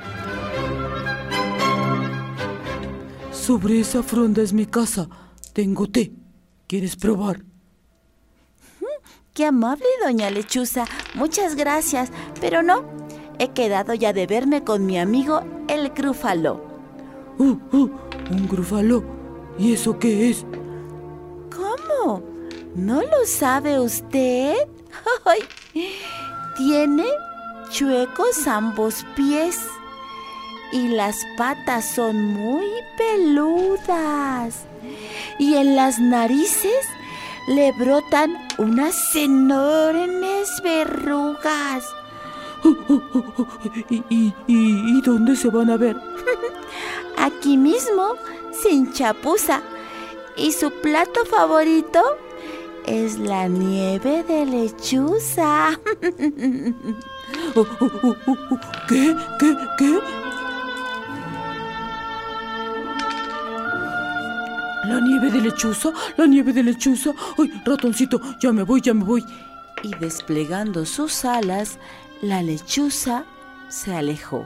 Sobre esa fronda es mi casa. Tengo té. ¿Quieres probar? ¡Qué amable, doña Lechuza! Muchas gracias, pero no. He quedado ya de verme con mi amigo el Grúfalo. ¿Un grúfalo? ¿Y eso qué es? ¿Cómo? ¿No lo sabe usted? ¡Ay! Tiene chuecos ambos pies y las patas son muy peludas. Y en las narices le brotan unas enormes verrugas. ¿Y dónde se van a ver? Aquí mismo, sin chapuza. Y su plato favorito es la nieve de lechuza. ¿Qué? ¿La nieve de lechuza? ¿La nieve de lechuza? ¡Ay, ratoncito, ya me voy! Y desplegando sus alas, la lechuza se alejó.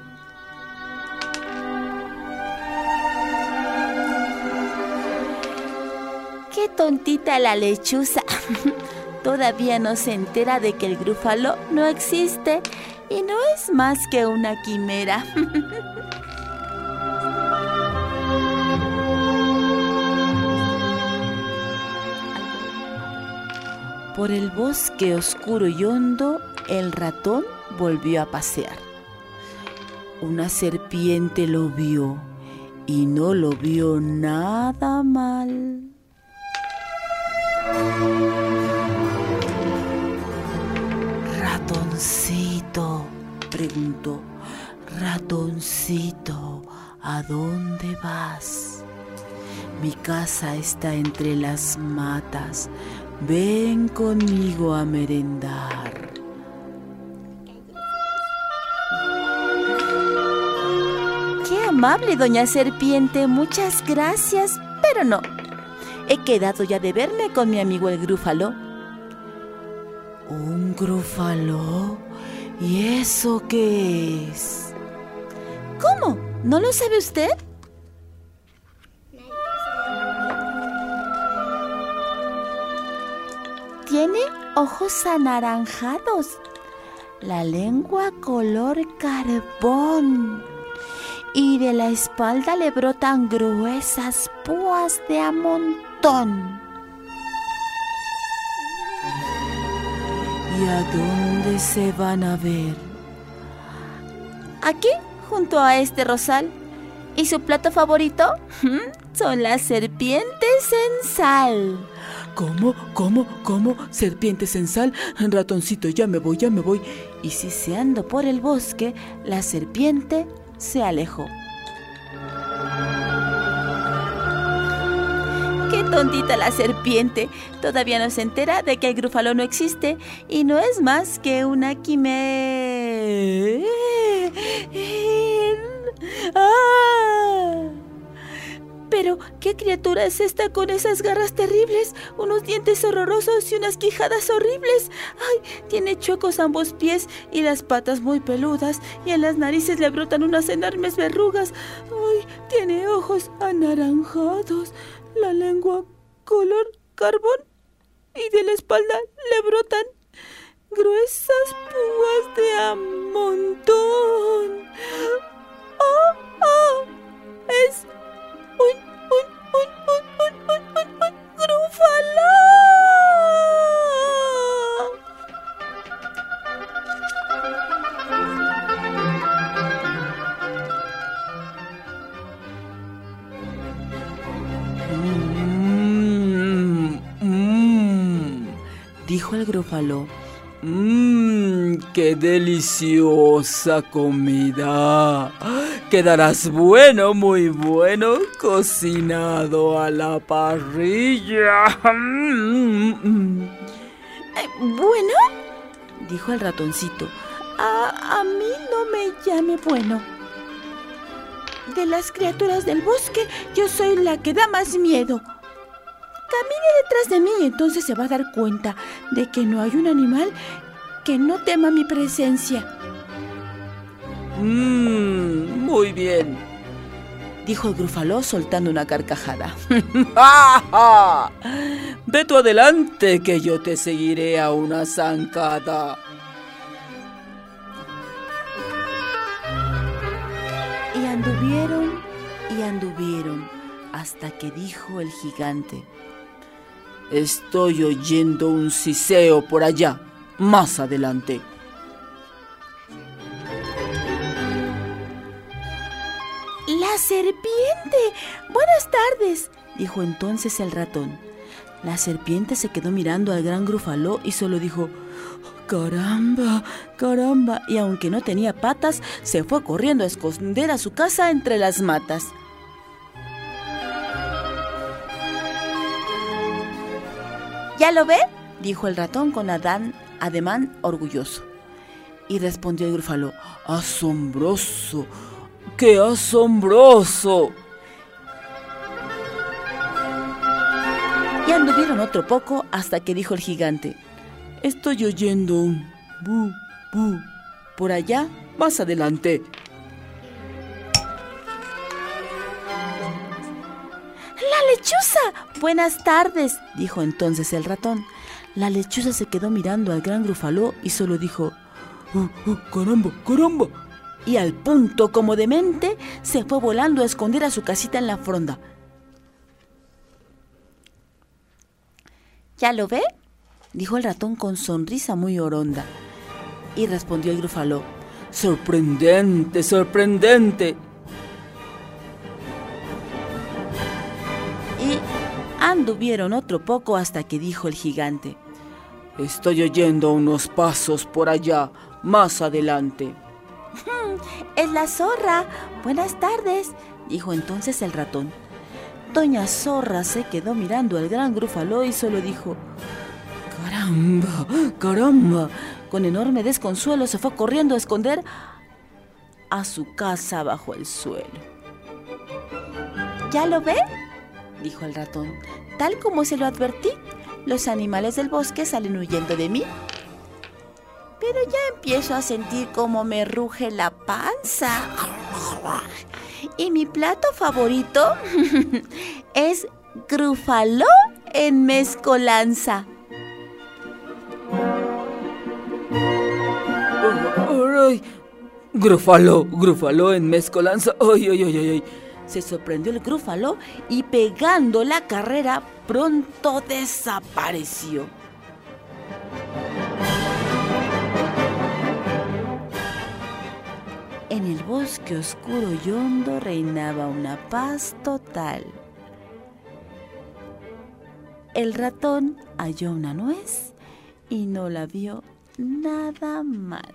¡Qué tontita la lechuza! Todavía no se entera de que el Grúfalo no existe y no es más que una quimera. Por el bosque oscuro y hondo, el ratón volvió a pasear. Una serpiente lo vio y no lo vio nada mal. «Ratoncito», preguntó, «ratoncito, ¿a dónde vas?» «Mi casa está entre las matas. Ven conmigo a merendar». ¡Qué amable, doña Serpiente! Muchas gracias, pero no. He quedado ya de verme con mi amigo el Grúfalo. ¿Un grúfalo? ¿Y eso qué es? ¿Cómo? ¿No lo sabe usted? Tiene ojos anaranjados, la lengua color carbón y de la espalda le brotan gruesas púas de a montón. ¿Y a dónde se van a ver? Aquí, junto a este rosal. ¿Y su plato favorito? Son las serpientes en sal. ¿Cómo? ¿Serpientes en sal? Ratoncito, ya me voy. Y siseando por el bosque, la serpiente se alejó. ¡Qué tontita la serpiente! Todavía no se entera de que el grúfalo no existe y no es más que una quimera. ¡Ah! Pero, ¿qué criatura es esta con esas garras terribles, unos dientes horrorosos y unas quijadas horribles? ¡Ay! Tiene chuecos ambos pies y las patas muy peludas, y en las narices le brotan unas enormes verrugas. ¡Ay! Tiene ojos anaranjados, la lengua color carbón, y de la espalda le brotan gruesas púas de a montón. ¡Oh! ¡Es un grúfalo! Dijo el grúfalo. ¡Qué deliciosa comida! Quedarás bueno, muy bueno, cocinado a la parrilla. ¿Bueno? Dijo el ratoncito. A mí no me llame bueno. De las criaturas del bosque, yo soy la que da más miedo. Camine detrás de mí y entonces se va a dar cuenta de que no hay un animal que no tema mi presencia. Muy bien, dijo el grúfalo soltando una carcajada. Ve tú adelante que yo te seguiré a una zancada. Y anduvieron hasta que dijo el gigante: estoy oyendo un siseo por allá, más adelante. ¡La serpiente! ¡Buenas tardes!, dijo entonces el ratón. La serpiente se quedó mirando al gran grúfalo y solo dijo: ¡Caramba! Y aunque no tenía patas, se fue corriendo a esconder a su casa entre las matas. ¿Ya lo ve?, dijo el ratón con ademán orgulloso. Y respondió el grúfalo: ¡asombroso! ¡Qué asombroso! Y anduvieron otro poco hasta que dijo el gigante: estoy oyendo un bu, bu, por allá, más adelante. ¡La lechuza! Buenas tardes, dijo entonces el ratón. La lechuza se quedó mirando al gran grúfalo y solo dijo: ¡caramba! Y al punto, como demente, se fue volando a esconder a su casita en la fronda. ¿Ya lo ve?, dijo el ratón con sonrisa muy horonda. Y respondió el grúfalo: ¡sorprendente! Y anduvieron otro poco hasta que dijo el gigante: estoy oyendo unos pasos por allá, más adelante. Es la zorra. Buenas tardes, dijo entonces el ratón. Doña Zorra se quedó mirando al gran grúfalo y solo dijo: ¡caramba! Con enorme desconsuelo se fue corriendo a esconder a su casa bajo el suelo. ¿Ya lo ve?, dijo el ratón. Tal como se lo advertí, los animales del bosque salen huyendo de mí. Pero ya empiezo a sentir cómo me ruge la panza. Y mi plato favorito es grúfalo en mezcolanza. Grúfalo en mezcolanza. Ay. Se sorprendió el Grúfalo y pegando la carrera pronto desapareció. En el bosque oscuro y hondo reinaba una paz total. El ratón halló una nuez y no la vio nada mal.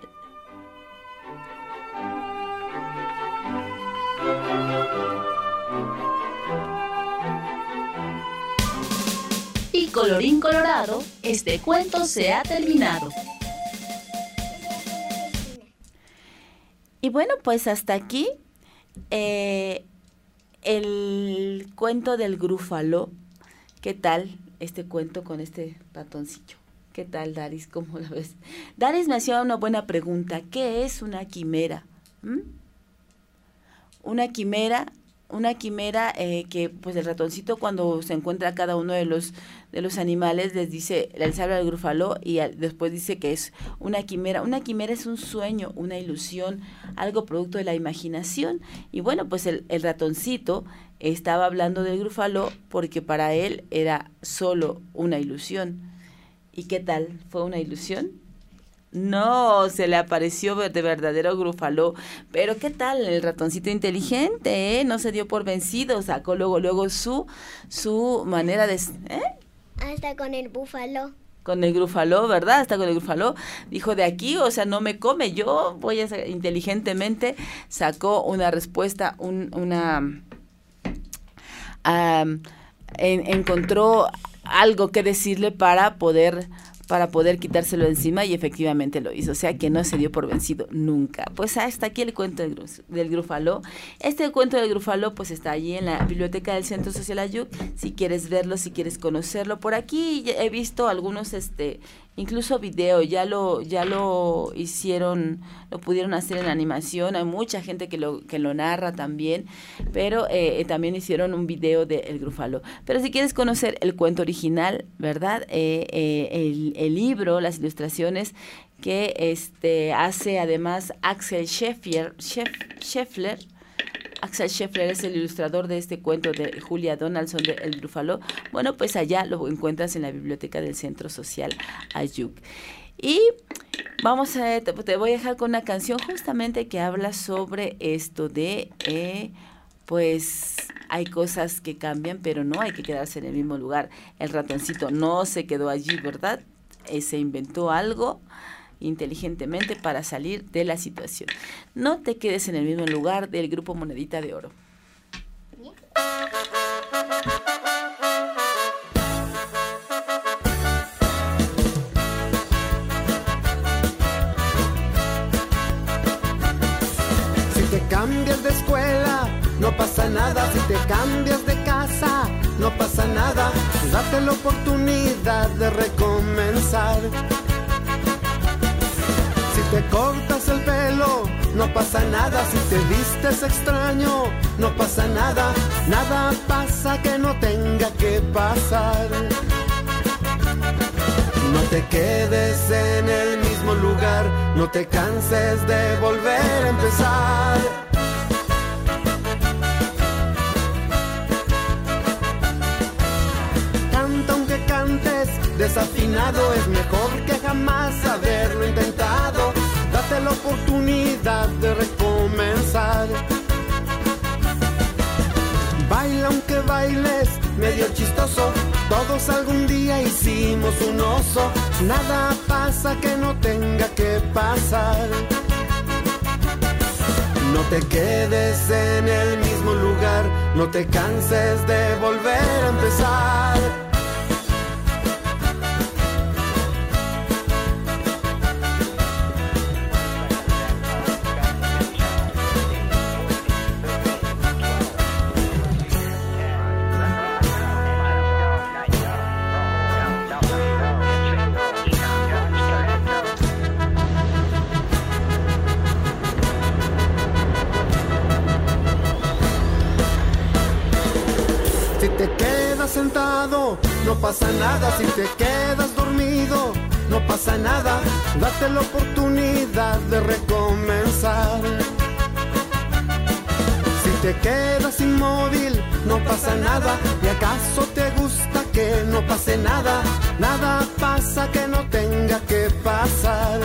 Y colorín colorado, este cuento se ha terminado. Y bueno, pues hasta aquí el cuento del Grúfalo. ¿Qué tal este cuento con este ratoncillo? ¿Qué tal, Daris? ¿Cómo la ves? Daris me hacía una buena pregunta. ¿Qué es una quimera? Una quimera que pues el ratoncito cuando se encuentra a cada uno de los animales les habla al Grúfalo y después dice que es una quimera. Una quimera es un sueño, una ilusión, algo producto de la imaginación. Y bueno, pues el ratoncito estaba hablando del Grúfalo porque para él era solo una ilusión. ¿Y qué tal? ¿Fue una ilusión? No, se le apareció de verdadero Grúfalo. Pero ¿qué tal? El ratoncito inteligente, no se dio por vencido, sacó luego su manera de... Hasta con el búfalo. Con el Grúfalo, ¿verdad? Hasta con el Grúfalo dijo, de aquí, o sea, no me come, yo voy a inteligentemente sacó una respuesta, encontró algo que decirle para poder quitárselo encima y efectivamente lo hizo, o sea que no se dio por vencido nunca. Pues hasta aquí el cuento del Grúfalo. Este cuento del Grúfalo pues está allí en la biblioteca del Centro Social Ayuc, si quieres verlo, si quieres conocerlo. Por aquí he visto algunos, incluso video, ya lo hicieron, lo pudieron hacer en animación, hay mucha gente que lo narra también, pero también hicieron un video de El Grúfalo. Pero si quieres conocer el cuento original, ¿verdad? El libro, las ilustraciones que hace además Axel Scheffler. Axel Scheffler es el ilustrador de este cuento de Julia Donaldson de El Grúfalo. Bueno, pues allá lo encuentras en la biblioteca del Centro Social Ayuc. Y te voy a dejar con una canción justamente que habla sobre esto de, pues hay cosas que cambian, pero no hay que quedarse en el mismo lugar. El ratoncito no se quedó allí, ¿verdad? Se inventó algo inteligentemente para salir de la situación. No te quedes en el mismo lugar, del grupo Monedita de Oro. Si te cambias de escuela, no pasa nada. Si te cambias de casa, no pasa nada. Date la oportunidad de recomenzar. Si te cortas el pelo, no pasa nada. Si te vistes extraño, no pasa nada. Nada pasa que no tenga que pasar. No te quedes en el mismo lugar, no te canses de volver a empezar. Canta aunque cantes desafinado, es mejor que jamás haberlo intentado. Date la oportunidad de recomenzar. Baila aunque bailes medio chistoso, todos algún día hicimos un oso. Nada pasa que no tenga que pasar. No te quedes en el mismo lugar, no te canses de volver a empezar. Si te quedas sentado, no pasa nada. Si te quedas dormido, no pasa nada, date la oportunidad de recomenzar. Si te quedas inmóvil, no pasa nada, ¿y acaso te gusta que no pase nada? Nada pasa que no tenga que pasar.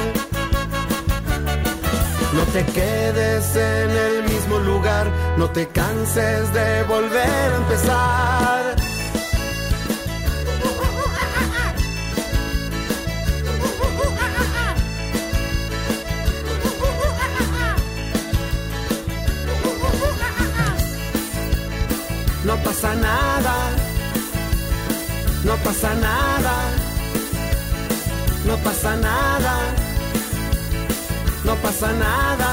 No te quedes en el mismo lugar, no te canses de volver a empezar. No pasa nada, no pasa nada, no pasa nada, no pasa nada.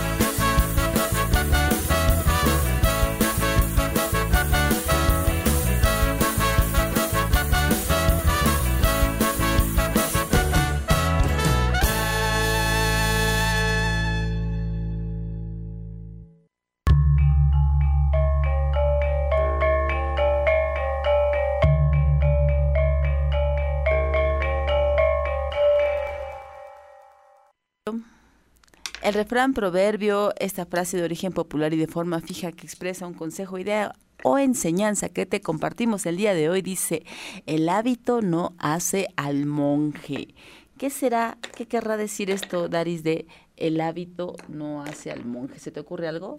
El refrán, proverbio, esta frase de origen popular y de forma fija que expresa un consejo, idea o enseñanza que te compartimos el día de hoy, dice: el hábito no hace al monje. ¿Qué será? ¿Qué querrá decir esto, Daris, de el hábito no hace al monje? ¿Se te ocurre algo?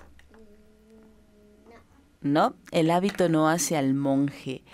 No, el hábito no hace al monje.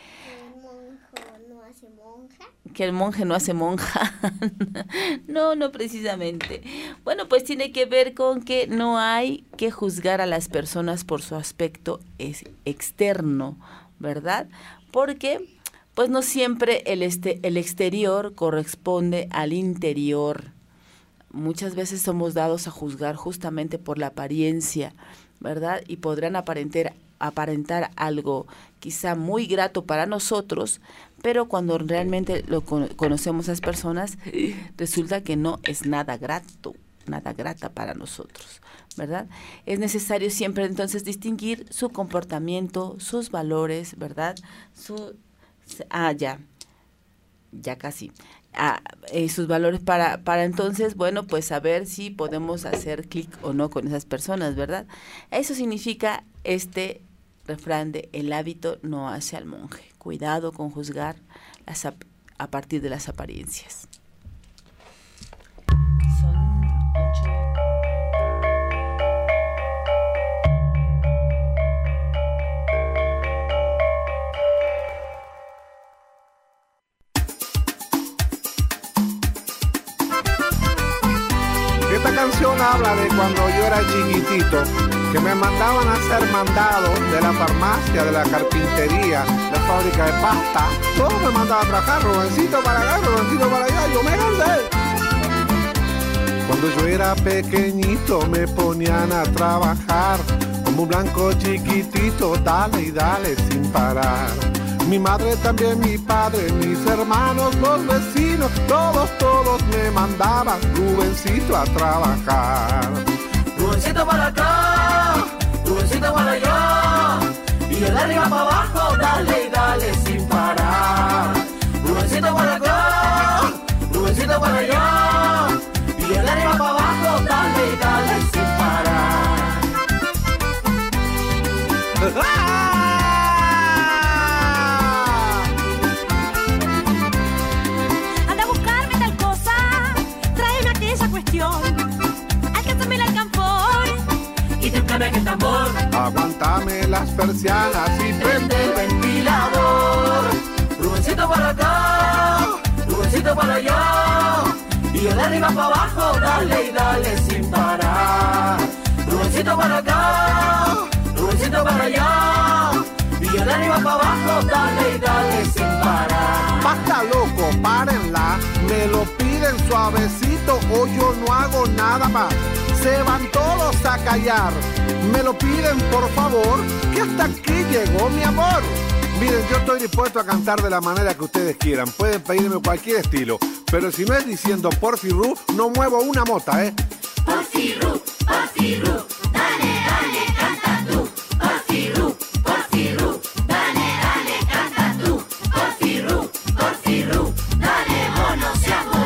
Que el monje no hace monja. No, no precisamente. Bueno, pues tiene que ver con que no hay que juzgar a las personas por su aspecto externo, ¿verdad? Porque pues no siempre el exterior corresponde al interior. Muchas veces somos dados a juzgar justamente por la apariencia, ¿verdad? Y podrán aparentar algo quizá muy grato para nosotros, pero cuando realmente conocemos a esas personas, resulta que no es nada grato, nada grata para nosotros, ¿verdad? Es necesario siempre entonces distinguir su comportamiento, sus valores, ¿verdad? Ya casi. Sus valores para entonces, bueno, pues saber si podemos hacer clic o no con esas personas, ¿verdad? Eso significa este refrán de el hábito no hace al monje. Cuidado con juzgar a partir de las apariencias. Son 8. Esta canción habla de cuando yo era chiquitito, que me mandaban a hacer mandados de la farmacia, de la carpintería, la fábrica de pasta. Todo me mandaba a trabajar, Rubencito para acá, Rubencito para allá, yo me cansé. Cuando yo era pequeñito me ponían a trabajar, como un blanco chiquitito, dale y dale sin parar. Mi madre también, mi padre, mis hermanos, los vecinos, todos me mandaban, Rubencito, a trabajar. Rubencito para acá, Rubencito para allá, y de arriba para abajo, dale y dale sin parar. Rubencito para acá, Rubencito para allá, y de arriba para abajo, dale y dale sin parar. Anda a buscarme tal cosa, tráeme aquella cuestión, alcánzame el alcanfor y templame aquel tambor. Aguántame las persianas y prende el ventilador. Rubencito para acá, Rubencito para allá, y de arriba para abajo, dale y dale sin parar. Rubencito para acá, Rubencito para allá, y de arriba para abajo, dale y dale sin parar. Basta loco, párenla, me lo piden suavecito o yo no hago nada más. Se van todos a callar, me lo piden por favor, que hasta aquí llegó mi amor. Miren, yo estoy dispuesto a cantar de la manera que ustedes quieran, pueden pedirme cualquier estilo, pero si no es diciendo Porfirru, no muevo una mota, ¿eh? Porfirru, Porfirru, dale, dale, canta tú. Porfirru, Porfirru, dale, dale, canta tú. Porfirru, Porfirru, dale, vos no seas vos.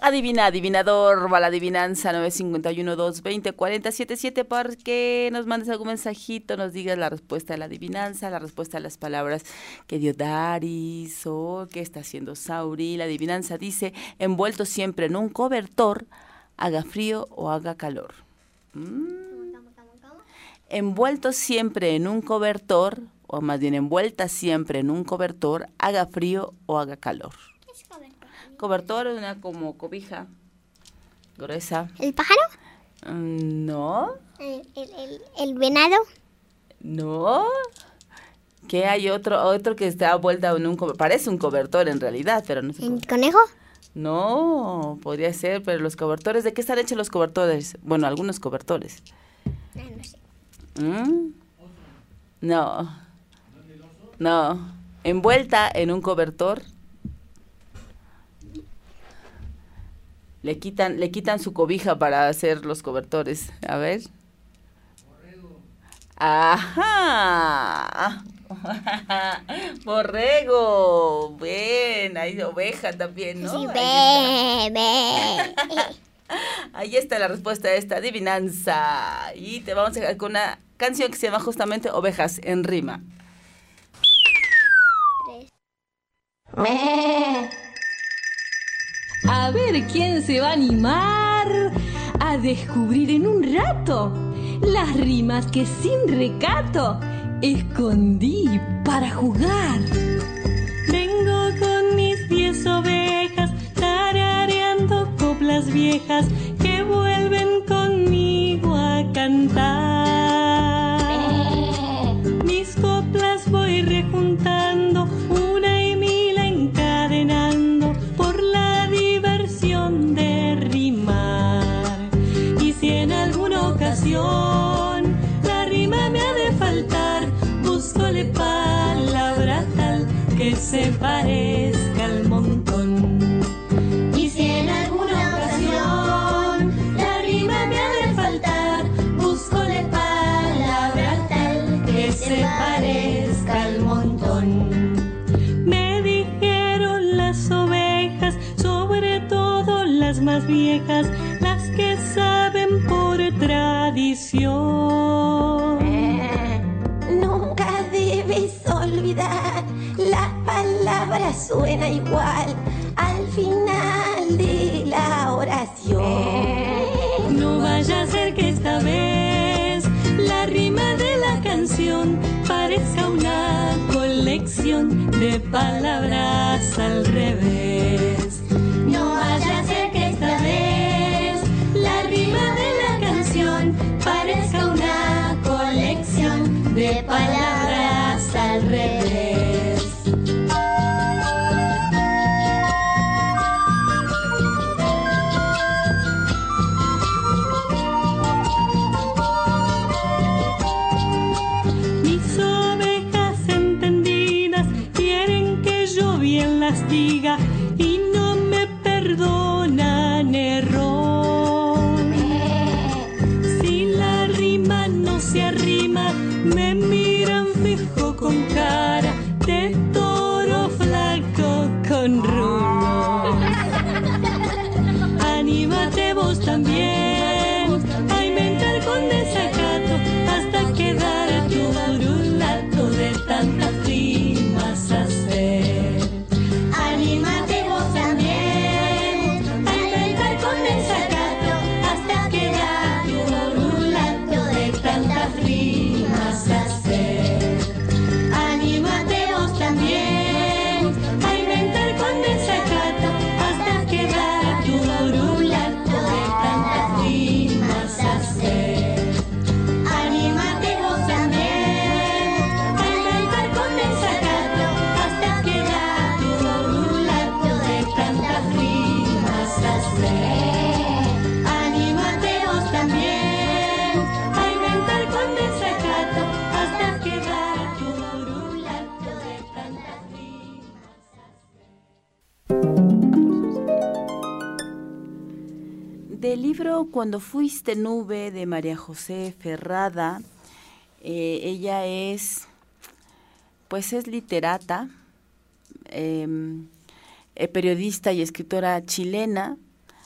Adivina, adivinador, va la adivinanza 951-220-4077 para que nos mandes algún mensajito, nos digas la respuesta de la adivinanza, la respuesta de las palabras que dio Daris o que está haciendo Sauri. La adivinanza dice, envuelto siempre en un cobertor, haga frío o haga calor. Envuelto siempre en un cobertor, o más bien envuelta siempre en un cobertor, haga frío o haga calor. Cobertor es una como cobija gruesa. ¿El pájaro? No. ¿El venado? No. ¿Qué hay otro que está vuelta en un cobertor? Parece un cobertor en realidad, pero no sé. ¿El conejo? No, podría ser, pero los cobertores, ¿de qué están hechos los cobertores? Bueno, algunos cobertores. No sé. No. No. Envuelta en un cobertor. Le quitan su cobija para hacer los cobertores. A ver. ¡Ajá! Borrego. Bien, hay oveja también, ¿no? Sí, Ahí está la respuesta a esta adivinanza. Y te vamos a dejar con una canción que se llama justamente Ovejas en rima. A ver quién se va a animar a descubrir en un rato las rimas que sin recato escondí para jugar. Vengo con mis 10 ovejas, tarareando coplas viejas que vuelven conmigo a cantar. Mis coplas voy rejuntando, una y mil encadenando, por la diversión de rimar. Y si en alguna ocasión la rima me ha de faltar, búscole palabra tal que se parezca al montón. Y si en alguna ocasión la rima me ha de faltar, búscole palabra tal que se parezca al montón. Me dijeron las ovejas, sobre todo las más viejas, las que saben por tradición. Nunca debes olvidar, la palabra suena igual al final de la oración. No vaya a ser que esta vez la rima de la canción parezca una colección de palabras al revés. No vaya a ser que esta vez la rima de la canción parezca una colección de palabras al revés. Mis ovejas entendidas quieren que yo bien las diga y no me perdonan error. Si la rima no se arrima, me miran fijo con cara de toro flaco con rumor. Anímate vos también a inventar con desacato hasta quedar turulato de tantas rimas hacer. Anímate vos también a inventar con desacato hasta quedar turulato de tantas rimas hacer. Anímate vos también a inventar con desacato hasta quedar turulato de tantas rimas hacer. Anímate vos también a inventar con desacato hasta quedar turulato de tantas rimas hacer. Anímate vos también a inventar con desacato hasta quedar turulato de tantas rimas. Del libro Cuando fuiste nube de María José Ferrada, ella es literata, periodista y escritora chilena,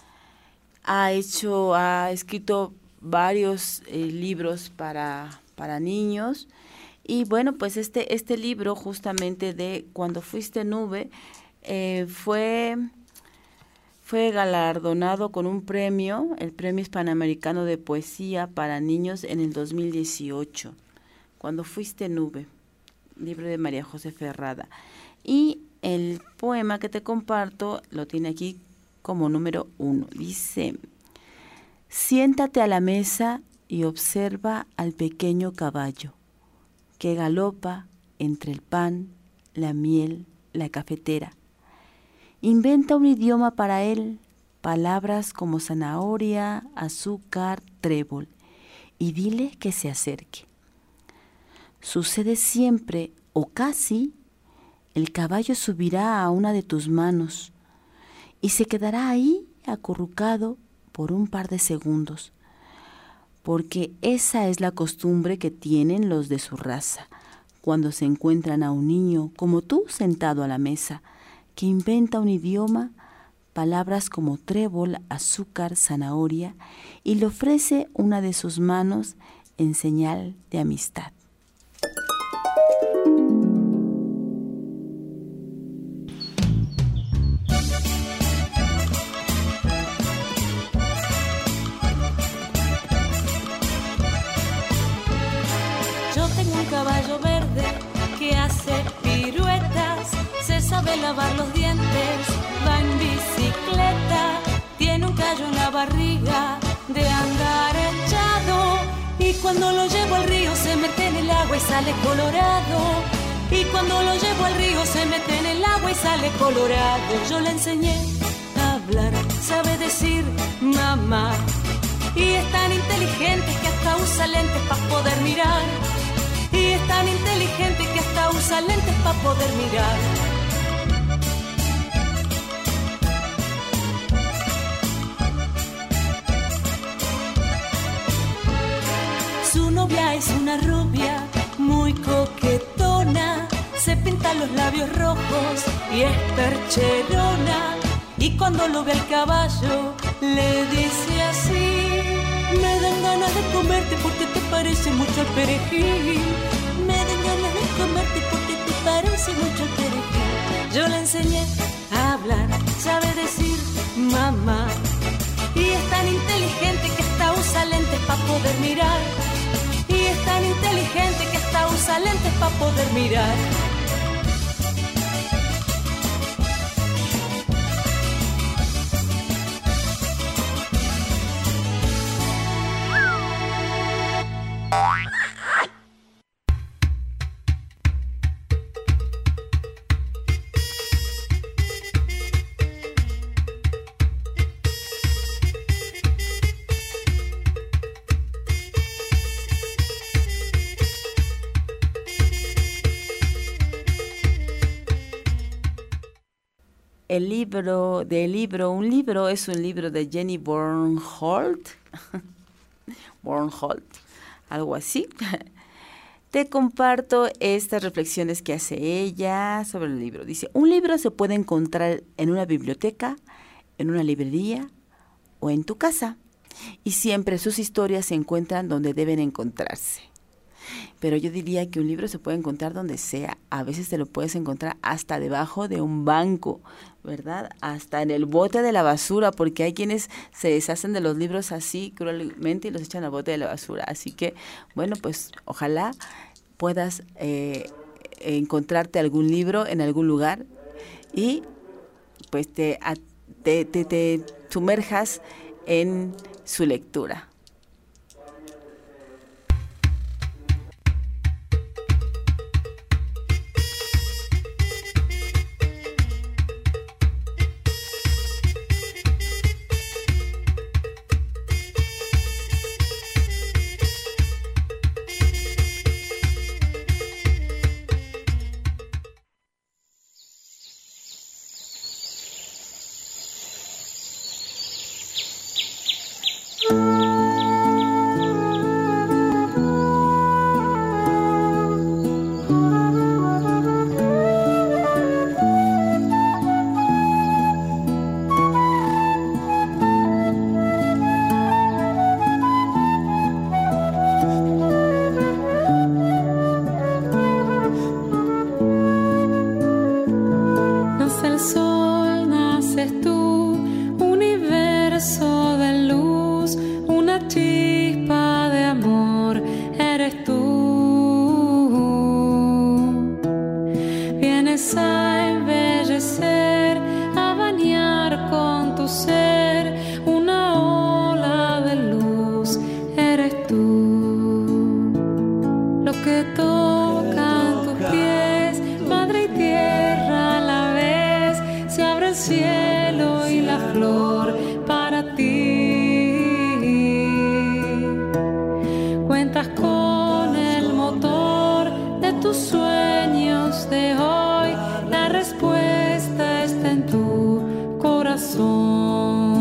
ha escrito varios libros para niños. Y bueno, pues este libro justamente de Cuando fuiste nube fue galardonado con un premio, el Premio Hispanoamericano de Poesía para Niños en el 2018. Cuando fuiste nube, libro de María José Ferrada. Y el poema que te comparto lo tiene aquí como número 1. Dice: siéntate a la mesa y observa al pequeño caballo que galopa entre el pan, la miel, la cafetera. Inventa un idioma para él, palabras como zanahoria, azúcar, trébol, y dile que se acerque. Sucede siempre, o casi, el caballo subirá a una de tus manos y se quedará ahí acurrucado por un par de segundos, porque esa es la costumbre que tienen los de su raza, cuando se encuentran a un niño como tú sentado a la mesa, que inventa un idioma, palabras como trébol, azúcar, zanahoria, y le ofrece una de sus manos en señal de amistad. Caballo verde que hace piruetas, se sabe lavar los dientes, va en bicicleta, tiene un callo en la barriga de andar echado, y cuando lo llevo al río se mete en el agua y sale colorado, y cuando lo llevo al río se mete en el agua y sale colorado. Yo le enseñé a hablar, sabe decir mamá, y es tan inteligente que hasta usa lentes para poder mirar. Y es tan inteligente que hasta usa lentes para poder mirar. Su novia es una rubia muy coquetona, se pinta los labios rojos y es percherona. Y cuando lo ve al caballo le dice así: me dan ganas de comerte porque te parece mucho al perejil. Me dan ganas de comerte porque te parece mucho al perejil. Yo le enseñé a hablar, sabe decir mamá, y es tan inteligente que hasta usa lentes para poder mirar. Y es tan inteligente que hasta usa lentes para poder mirar. Un libro es un libro de Jenny Bornholt, algo así. Te comparto estas reflexiones que hace ella sobre el libro. Dice: un libro se puede encontrar en una biblioteca, en una librería o en tu casa, y siempre sus historias se encuentran donde deben encontrarse. Pero yo diría que un libro se puede encontrar donde sea. A veces te lo puedes encontrar hasta debajo de un banco, ¿verdad? Hasta en el bote de la basura, porque hay quienes se deshacen de los libros así cruelmente y los echan al bote de la basura. Así que, bueno, pues ojalá puedas encontrarte algún libro en algún lugar y pues te sumerjas en su lectura. flor para ti. Cuentas con el motor de tus sueños de hoy, la respuesta está en tu corazón.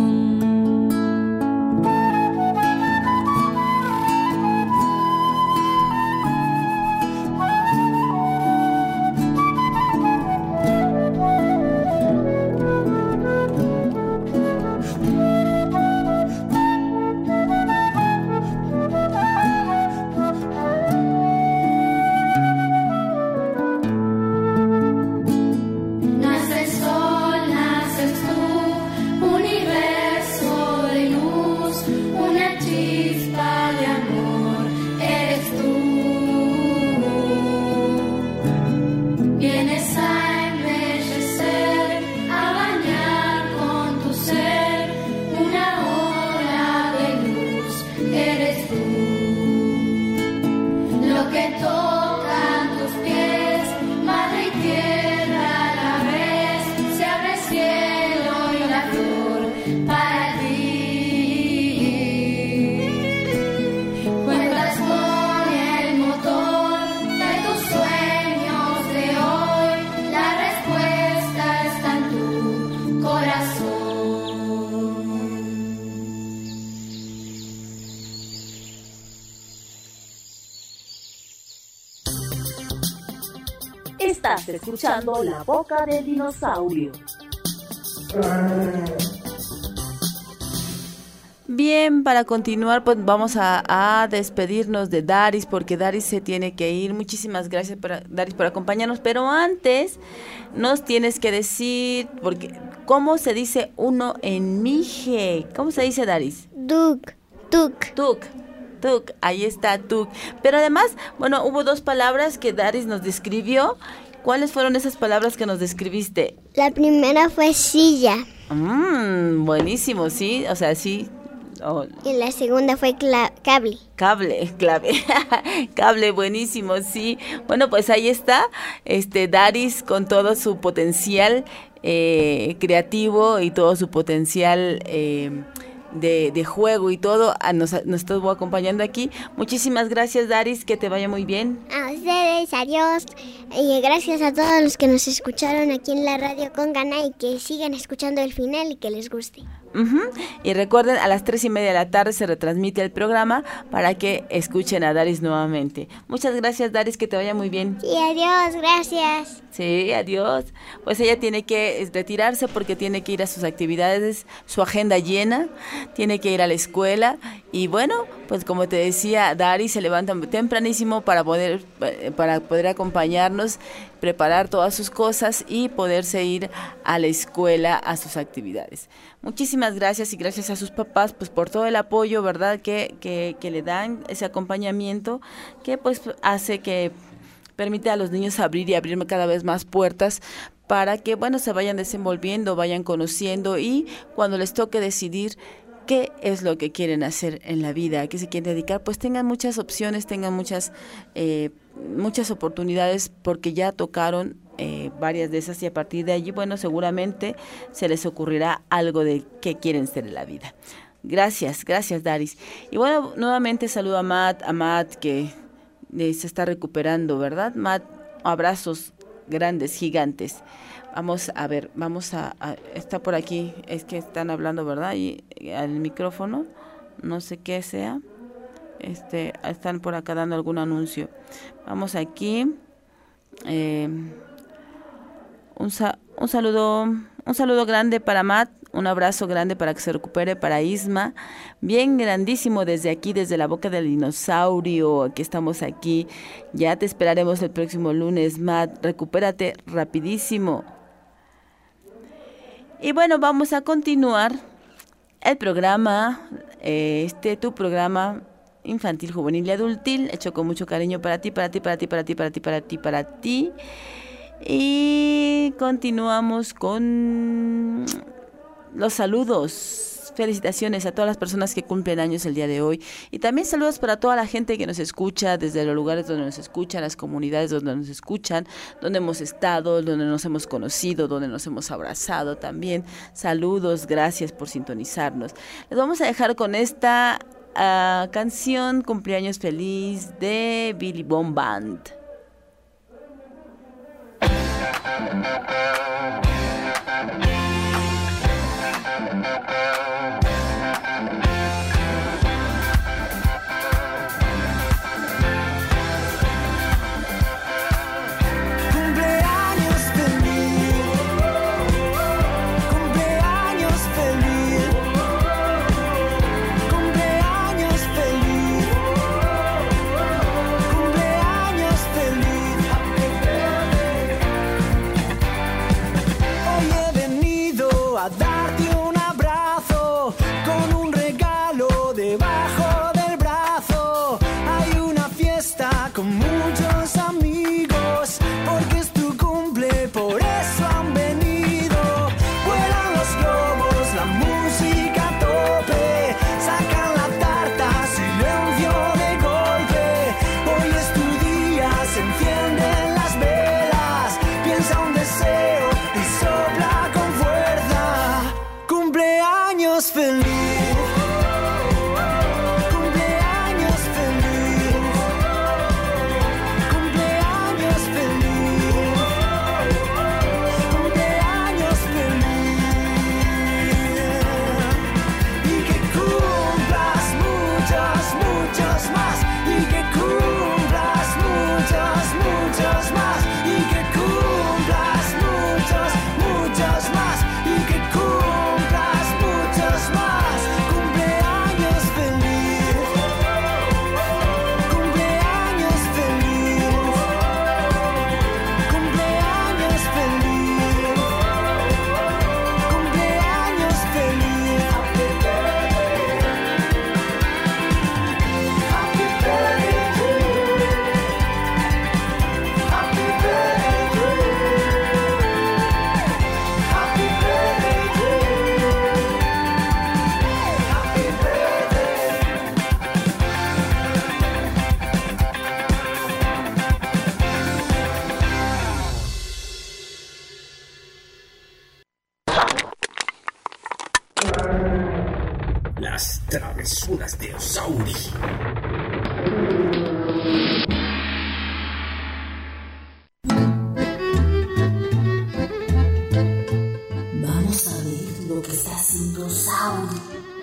Estás escuchando La Boca del Dinosaurio. Bien, para continuar, pues vamos a despedirnos de Daris, porque Daris se tiene que ir. Muchísimas gracias, Daris, por acompañarnos. Pero antes, nos tienes que decir, porque ¿cómo se dice uno en mije? ¿Cómo se dice, Daris? Tuk. Ahí está, tuk. Pero además, bueno, hubo dos palabras que Daris nos describió. ¿Cuáles fueron esas palabras que nos describiste? La primera fue silla. Buenísimo, sí, o sea, sí. Oh. Y la segunda fue cable. Cable, buenísimo, sí. Bueno, pues ahí está, Daris con todo su potencial creativo y todo su potencial de juego y todo, nos estuvo acompañando aquí. Muchísimas gracias, Daris, que te vaya muy bien. A ustedes, adiós. Y gracias a todos los que nos escucharon aquí en la radio con Gana y que sigan escuchando el final y que les guste. Y recuerden, a las 3:30 de la tarde se retransmite el programa para que escuchen a Daris nuevamente. Muchas gracias, Daris, que te vaya muy bien. Sí, adiós, gracias. Sí, adiós. Pues ella tiene que retirarse porque tiene que ir a sus actividades, su agenda llena, tiene que ir a la escuela. Y bueno, pues como te decía, Daris se levanta tempranísimo para poder acompañarnos, preparar todas sus cosas y poderse ir a la escuela a sus actividades. Muchísimas gracias y gracias a sus papás pues por todo el apoyo, ¿verdad? Que le dan ese acompañamiento que pues hace que permite a los niños abrir cada vez más puertas para que, bueno, se vayan desenvolviendo, vayan conociendo y cuando les toque decidir qué es lo que quieren hacer en la vida, a qué se quieren dedicar, pues tengan muchas opciones, tengan muchas oportunidades porque ya tocaron varias de esas y a partir de allí, bueno, seguramente se les ocurrirá algo de qué quieren ser en la vida. Gracias, Daris. Y bueno, nuevamente saludo a Matt que se está recuperando, ¿verdad? Matt, abrazos grandes, gigantes. Vamos a ver, está por aquí, es que están hablando, ¿verdad? Y al micrófono, no sé qué sea, están por acá dando algún anuncio. Vamos aquí, un saludo grande para Matt, un abrazo grande para que se recupere, para Isma, bien grandísimo desde aquí, desde la Boca del Dinosaurio, que estamos aquí, ya te esperaremos el próximo lunes, Matt, recupérate rapidísimo. Y bueno, vamos a continuar el programa, tu programa infantil, juvenil y adultil, hecho con mucho cariño para ti. Y continuamos con los saludos felicitaciones a todas las personas que cumplen años el día de hoy. Y también saludos para toda la gente que nos escucha desde los lugares donde nos escuchan, las comunidades donde nos escuchan, donde hemos estado, donde nos hemos conocido, donde nos hemos abrazado también. Saludos, gracias por sintonizarnos. Les vamos a dejar con esta canción Cumpleaños Feliz de Billy Bond Band. Las travesuras de Osauri. Vamos a ver lo que está haciendo Osauri.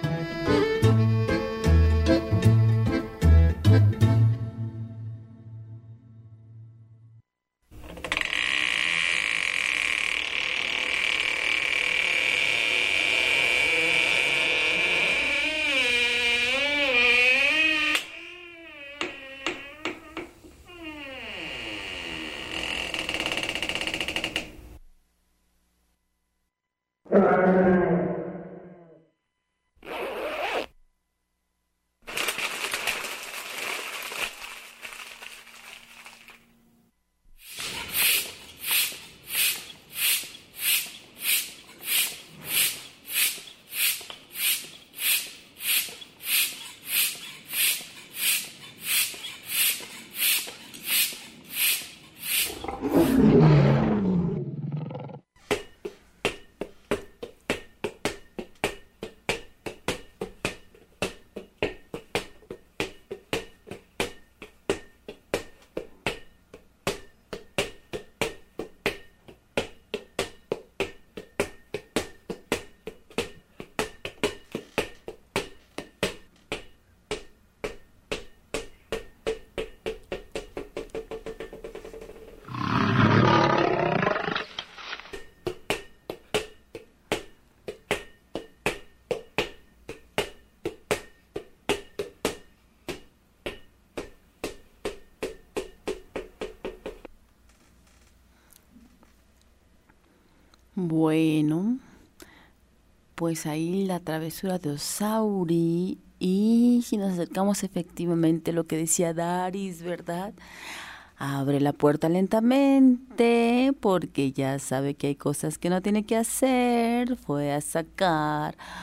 Bueno, pues ahí la travesura de Osauri, y si nos acercamos efectivamente a lo que decía Daris, ¿verdad? Abre la puerta lentamente porque ya sabe que hay cosas que no tiene que hacer. Fue a sacar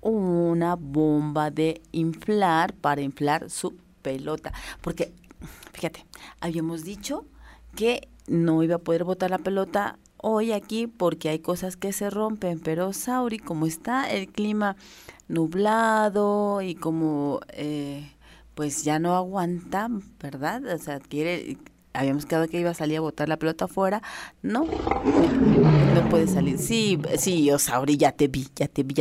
una bomba de inflar para inflar su pelota. Porque, fíjate, habíamos dicho que no iba a poder botar la pelota hoy aquí porque hay cosas que se rompen, pero Sauri, como está el clima nublado y como pues ya no aguanta, ¿verdad? O sea, habíamos quedado que iba a salir a botar la pelota afuera. No puede salir. Sí, Sauri, ya te vi,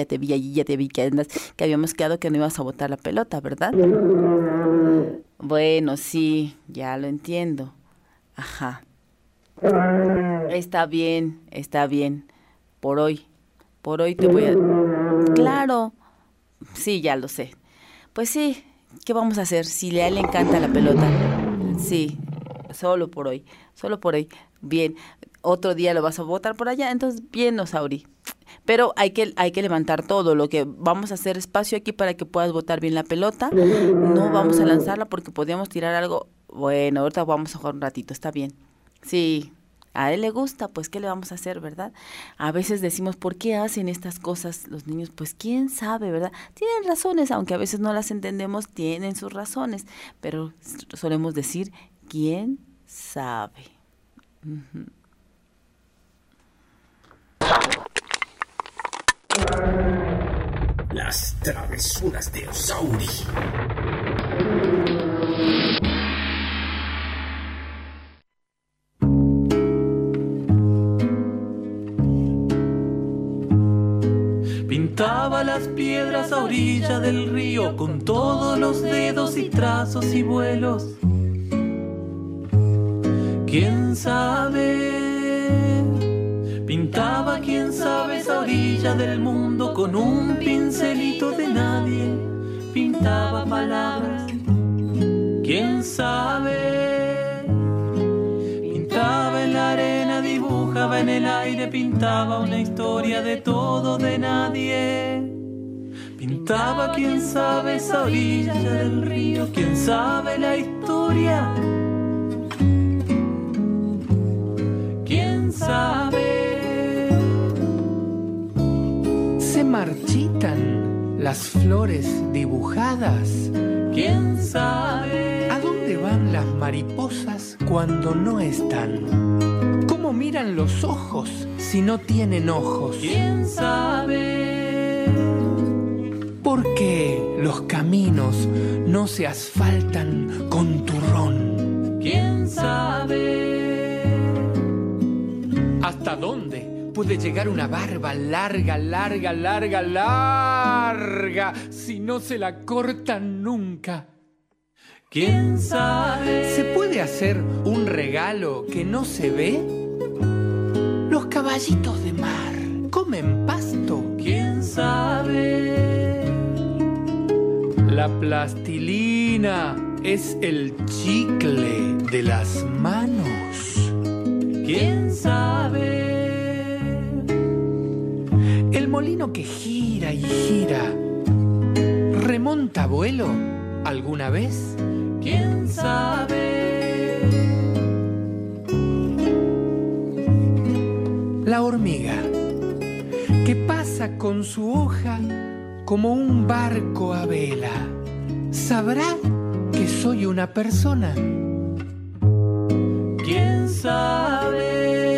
que habíamos quedado que no ibas a botar la pelota, ¿verdad? Bueno, sí, ya lo entiendo. Ajá. Está bien. Por hoy te voy a... Claro, sí, ya lo sé. Pues sí, ¿qué vamos a hacer? Si a él le encanta la pelota. Sí, solo por hoy. Bien, otro día lo vas a botar por allá, entonces bien, Sauri. Pero hay que levantar todo. Lo que vamos a hacer espacio aquí para que puedas botar bien la pelota. No vamos a lanzarla porque podríamos tirar algo. Bueno, ahorita vamos a jugar un ratito, está bien. Sí, a él le gusta, pues ¿qué le vamos a hacer, verdad? A veces decimos, ¿por qué hacen estas cosas los niños? Pues quién sabe, ¿verdad? Tienen razones, aunque a veces no las entendemos, tienen sus razones, pero solemos decir, ¿quién sabe? Uh-huh. Las travesuras de Sauri. Pintaba las piedras a orilla del río con todos los dedos y trazos y vuelos. ¿Quién sabe? Pintaba, quién sabe, esa orilla del mundo con un pincelito de nadie. Pintaba palabras. ¿Quién sabe? Pintaba en la arena, dibujaba en el aire, pintaba una historia de todo, de nadie. Pintaba, quién sabe, esa orilla del río, quién sabe la historia. ¿Quién sabe? Se marchitan las flores dibujadas. ¿Quién sabe? ¿A dónde van las mariposas cuando no están? ¿Cómo miran los ojos si no tienen ojos? ¿Quién sabe? ¿Por qué los caminos no se asfaltan con turrón? ¿Quién sabe? ¿Hasta dónde puede llegar una barba larga si no se la cortan nunca? ¿Quién sabe? ¿Se puede hacer un regalo que no se ve? Los caballitos de mar comen pasto. ¿Quién sabe? La plastilina es el chicle de las manos. ¿Quién sabe? El molino que gira y gira, ¿remonta vuelo alguna vez? ¿Quién sabe? La hormiga, que pasa con su hoja como un barco a vela, ¿sabrá que soy una persona? ¿Quién sabe?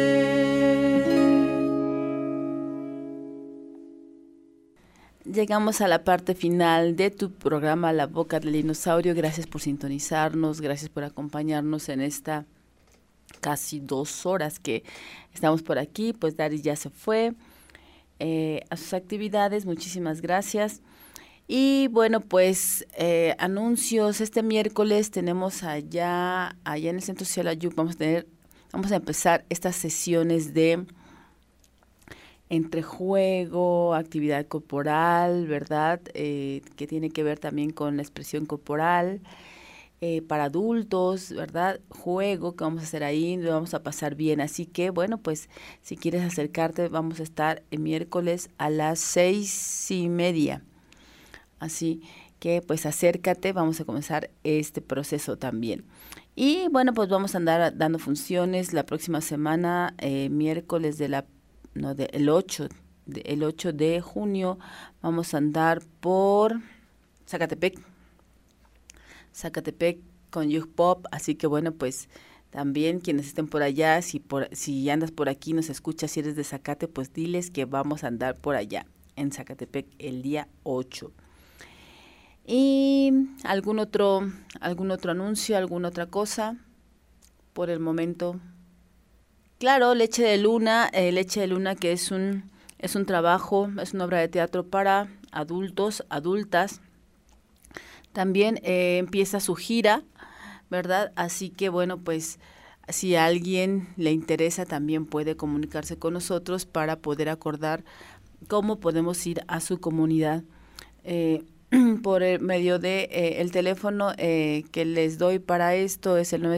Llegamos a la parte final de tu programa La Boca del Dinosaurio. Gracias por sintonizarnos, gracias por acompañarnos en esta casi 2 horas que estamos por aquí. Pues Dari ya se fue a sus actividades, muchísimas gracias. Y bueno, pues anuncios. Este miércoles tenemos allá en el Centro Social Ayuc, vamos a empezar estas sesiones de entre juego, actividad corporal, ¿verdad? Que tiene que ver también con la expresión corporal, para adultos, ¿verdad? Juego que vamos a hacer ahí, lo vamos a pasar bien. Así que, bueno, pues si quieres acercarte, vamos a estar el miércoles a las 6:30. Así que, pues acércate, vamos a comenzar este proceso también. Y bueno, pues vamos a andar dando funciones la próxima semana, miércoles el 8 el 8 de junio vamos a andar por Zacatepec con Youth Pop, así que bueno, pues también quienes estén por allá, si andas por aquí, nos escuchas, si eres de Zacate, pues diles que vamos a andar por allá en Zacatepec el día 8. ¿Y algún otro anuncio, alguna otra cosa por el momento? Claro, Leche de Luna, que es un trabajo, es una obra de teatro para adultos, adultas. También empieza su gira, ¿verdad? Así que bueno, pues si a alguien le interesa, también puede comunicarse con nosotros para poder acordar cómo podemos ir a su comunidad. Por el medio de el teléfono que les doy para esto es el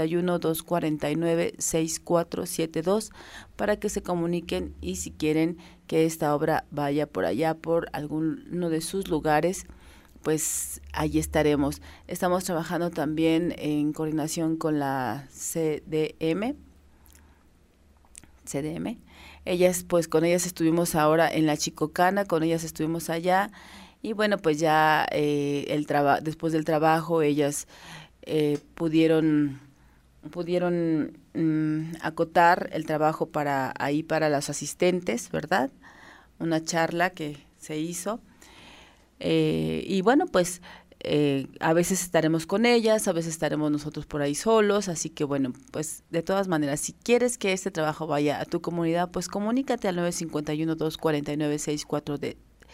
951-249-6472 para que se comuniquen, y si quieren que esta obra vaya por allá, por alguno de sus lugares, pues allí estaremos. Estamos trabajando también en coordinación con la CDM. Ellas, pues con ellas estuvimos ahora en la Chicocana, con ellas estuvimos allá. Y bueno, pues ya después del trabajo ellas pudieron acotar el trabajo para los asistentes, ¿verdad? Una charla que se hizo. Y bueno, pues a veces estaremos con ellas, a veces estaremos nosotros por ahí solos, así que bueno, pues de todas maneras, si quieres que este trabajo vaya a tu comunidad, pues comunícate al 951-249-6472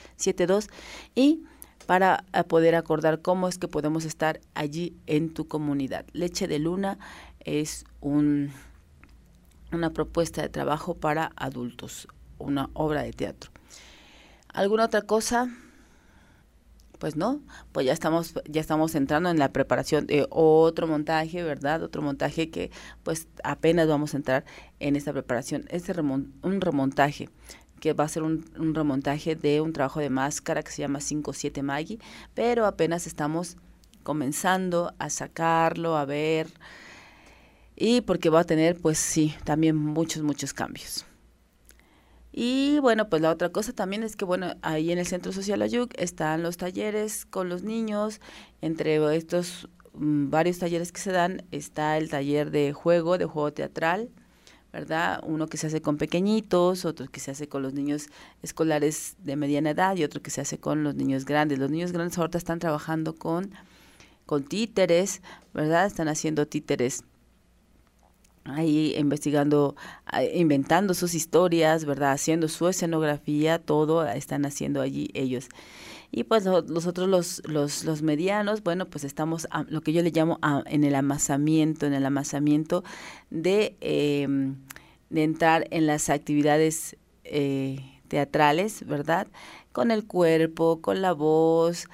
y para poder acordar cómo es que podemos estar allí en tu comunidad. Leche de Luna es una propuesta de trabajo para adultos, una obra de teatro. ¿Alguna otra cosa? Pues no, pues ya estamos entrando en la preparación de otro montaje, ¿verdad? Otro montaje que pues apenas vamos a entrar en esta preparación. Un remontaje que va a ser un remontaje de un trabajo de máscara que se llama 5-7 Maggie, pero apenas estamos comenzando a sacarlo, a ver, y porque va a tener, pues sí, también muchos cambios. Y bueno, pues la otra cosa también es que, bueno, ahí en el Centro Social Ayuc están los talleres con los niños. Entre estos varios talleres que se dan está el taller de juego teatral, ¿verdad? Uno que se hace con pequeñitos, otro que se hace con los niños escolares de mediana edad y otro que se hace con los niños grandes. Los niños grandes ahorita están trabajando con títeres, ¿verdad? Están haciendo títeres ahí, investigando, inventando sus historias, ¿verdad? Haciendo su escenografía, todo están haciendo allí ellos. Y pues nosotros los medianos, bueno, pues estamos lo que yo le llamo en el amasamiento de entrar en las actividades teatrales, ¿verdad? Con el cuerpo, con la voz,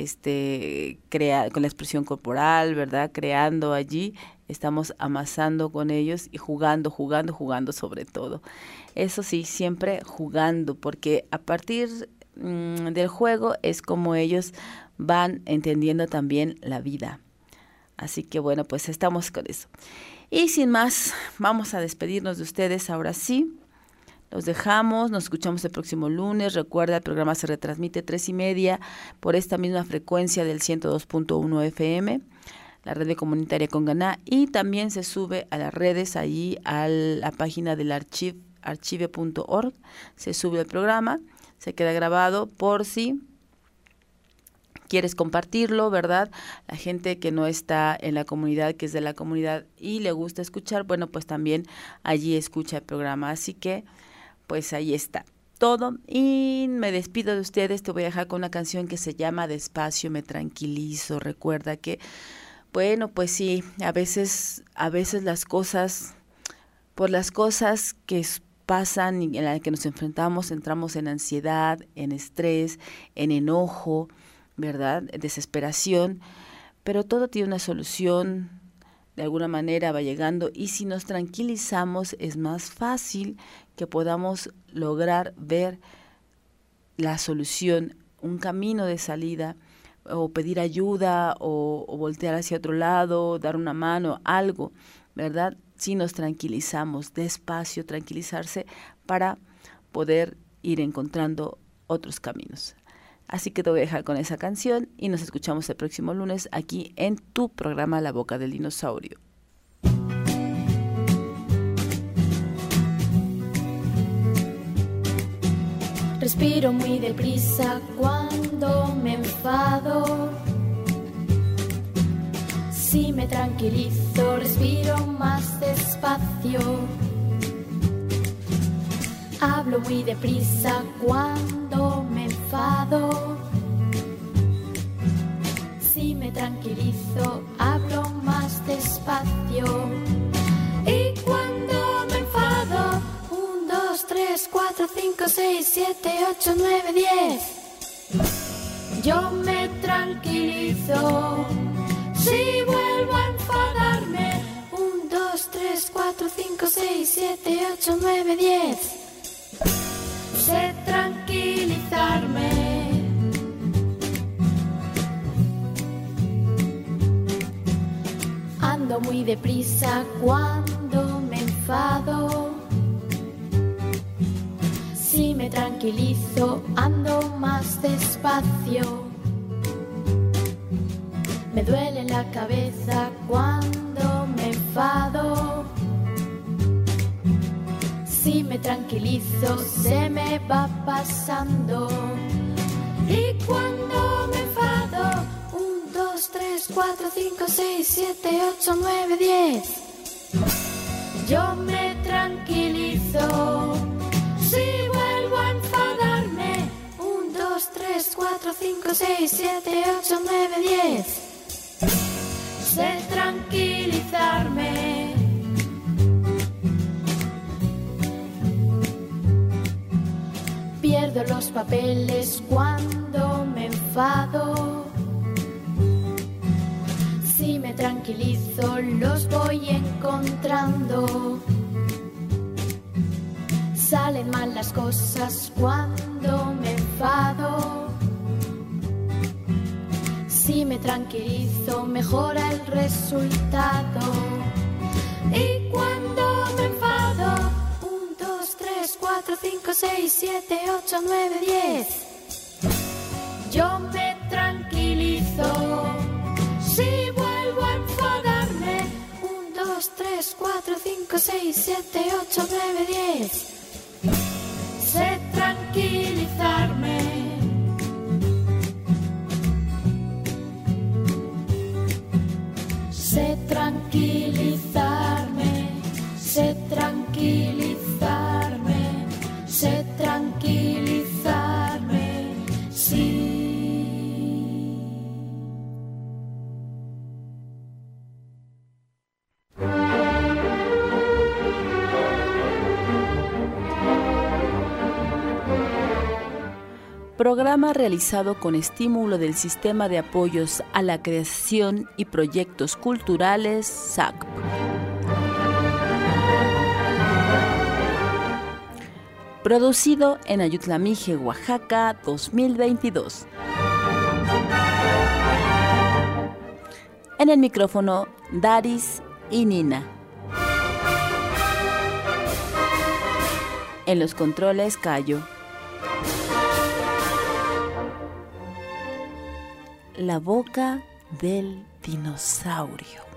con la expresión corporal, ¿verdad? Creando allí, estamos amasando con ellos y jugando sobre todo. Eso sí, siempre jugando, porque a partir del juego es como ellos van entendiendo también la vida. Así que bueno, pues estamos con eso. Y sin más, vamos a despedirnos de ustedes ahora sí. Los dejamos, nos escuchamos el próximo lunes. Recuerda, el programa se retransmite 3:30 por esta misma frecuencia del 102.1 FM, la red comunitaria Conganá, y también se sube a las redes, allí a la página del archive.org, se sube el programa, se queda grabado por si quieres compartirlo, ¿verdad? La gente que no está en la comunidad, que es de la comunidad y le gusta escuchar, bueno, pues también allí escucha el programa. Así que, pues ahí está todo. Y me despido de ustedes, te voy a dejar con una canción que se llama Despacio me tranquilizo. Recuerda que, bueno, pues sí, a veces por las cosas que pasan y en las que nos enfrentamos, entramos en ansiedad, en estrés, en enojo, ¿verdad? Desesperación, pero todo tiene una solución, de alguna manera va llegando, y si nos tranquilizamos es más fácil que podamos lograr ver la solución, un camino de salida, o pedir ayuda, o voltear hacia otro lado, dar una mano, algo, ¿verdad? Si nos tranquilizamos, despacio, tranquilizarse para poder ir encontrando otros caminos. Así que te voy a dejar con esa canción y nos escuchamos el próximo lunes aquí en tu programa La Boca del Dinosaurio. Respiro muy deprisa cuando me enfado. Si me tranquilizo, respiro más despacio. Hablo muy deprisa cuando me enfado. Si me tranquilizo, hablo más despacio. Y cuando me enfado, 1, 2, 3, 4, 5, 6, 7, 8, 9, 10. Yo me tranquilizo. Si vuelvo a enfadarme, 1, 2, 3, 4, 5, 6, 7, 8, 9, 10. Sé tranquilizarme. Ando muy deprisa cuando me enfado. Si me tranquilizo, ando más despacio. Me duele la cabeza cuando me enfado. Si me tranquilizo, se me va pasando. Y cuando me enfado, 1, 2, 3, 4, 5, 6, 7, 8, 9, 10. Yo me tranquilizo. Si vuelvo a enfadarme, 1, 2, 3, 4, 5, 6, 7, 8, 9, 10. Sé tranquilizarme. Pierdo los papeles cuando me enfado. Si me tranquilizo, los voy encontrando. Salen mal las cosas cuando me enfado. Si me tranquilizo, mejora el resultado. Y cuando me enfado, 1, 2, 3, 4, 5, 6, 7, 8, 9, 10. Yo me tranquilizo. Si vuelvo a enfadarme, 1, 2, 3, 4, 5, 6, 7, 8, 9, 10. Sé tranquilizarme. Sé tranquilizarme. Sé tranquilizarme. Sé tranquilizarme. Sí. Programa realizado con estímulo del Sistema de Apoyos a la Creación y Proyectos Culturales SACP. Producido en Ayutlamije, Oaxaca, 2022. En el micrófono, Daris y Nina. En los controles, Cayo. La boca del dinosaurio.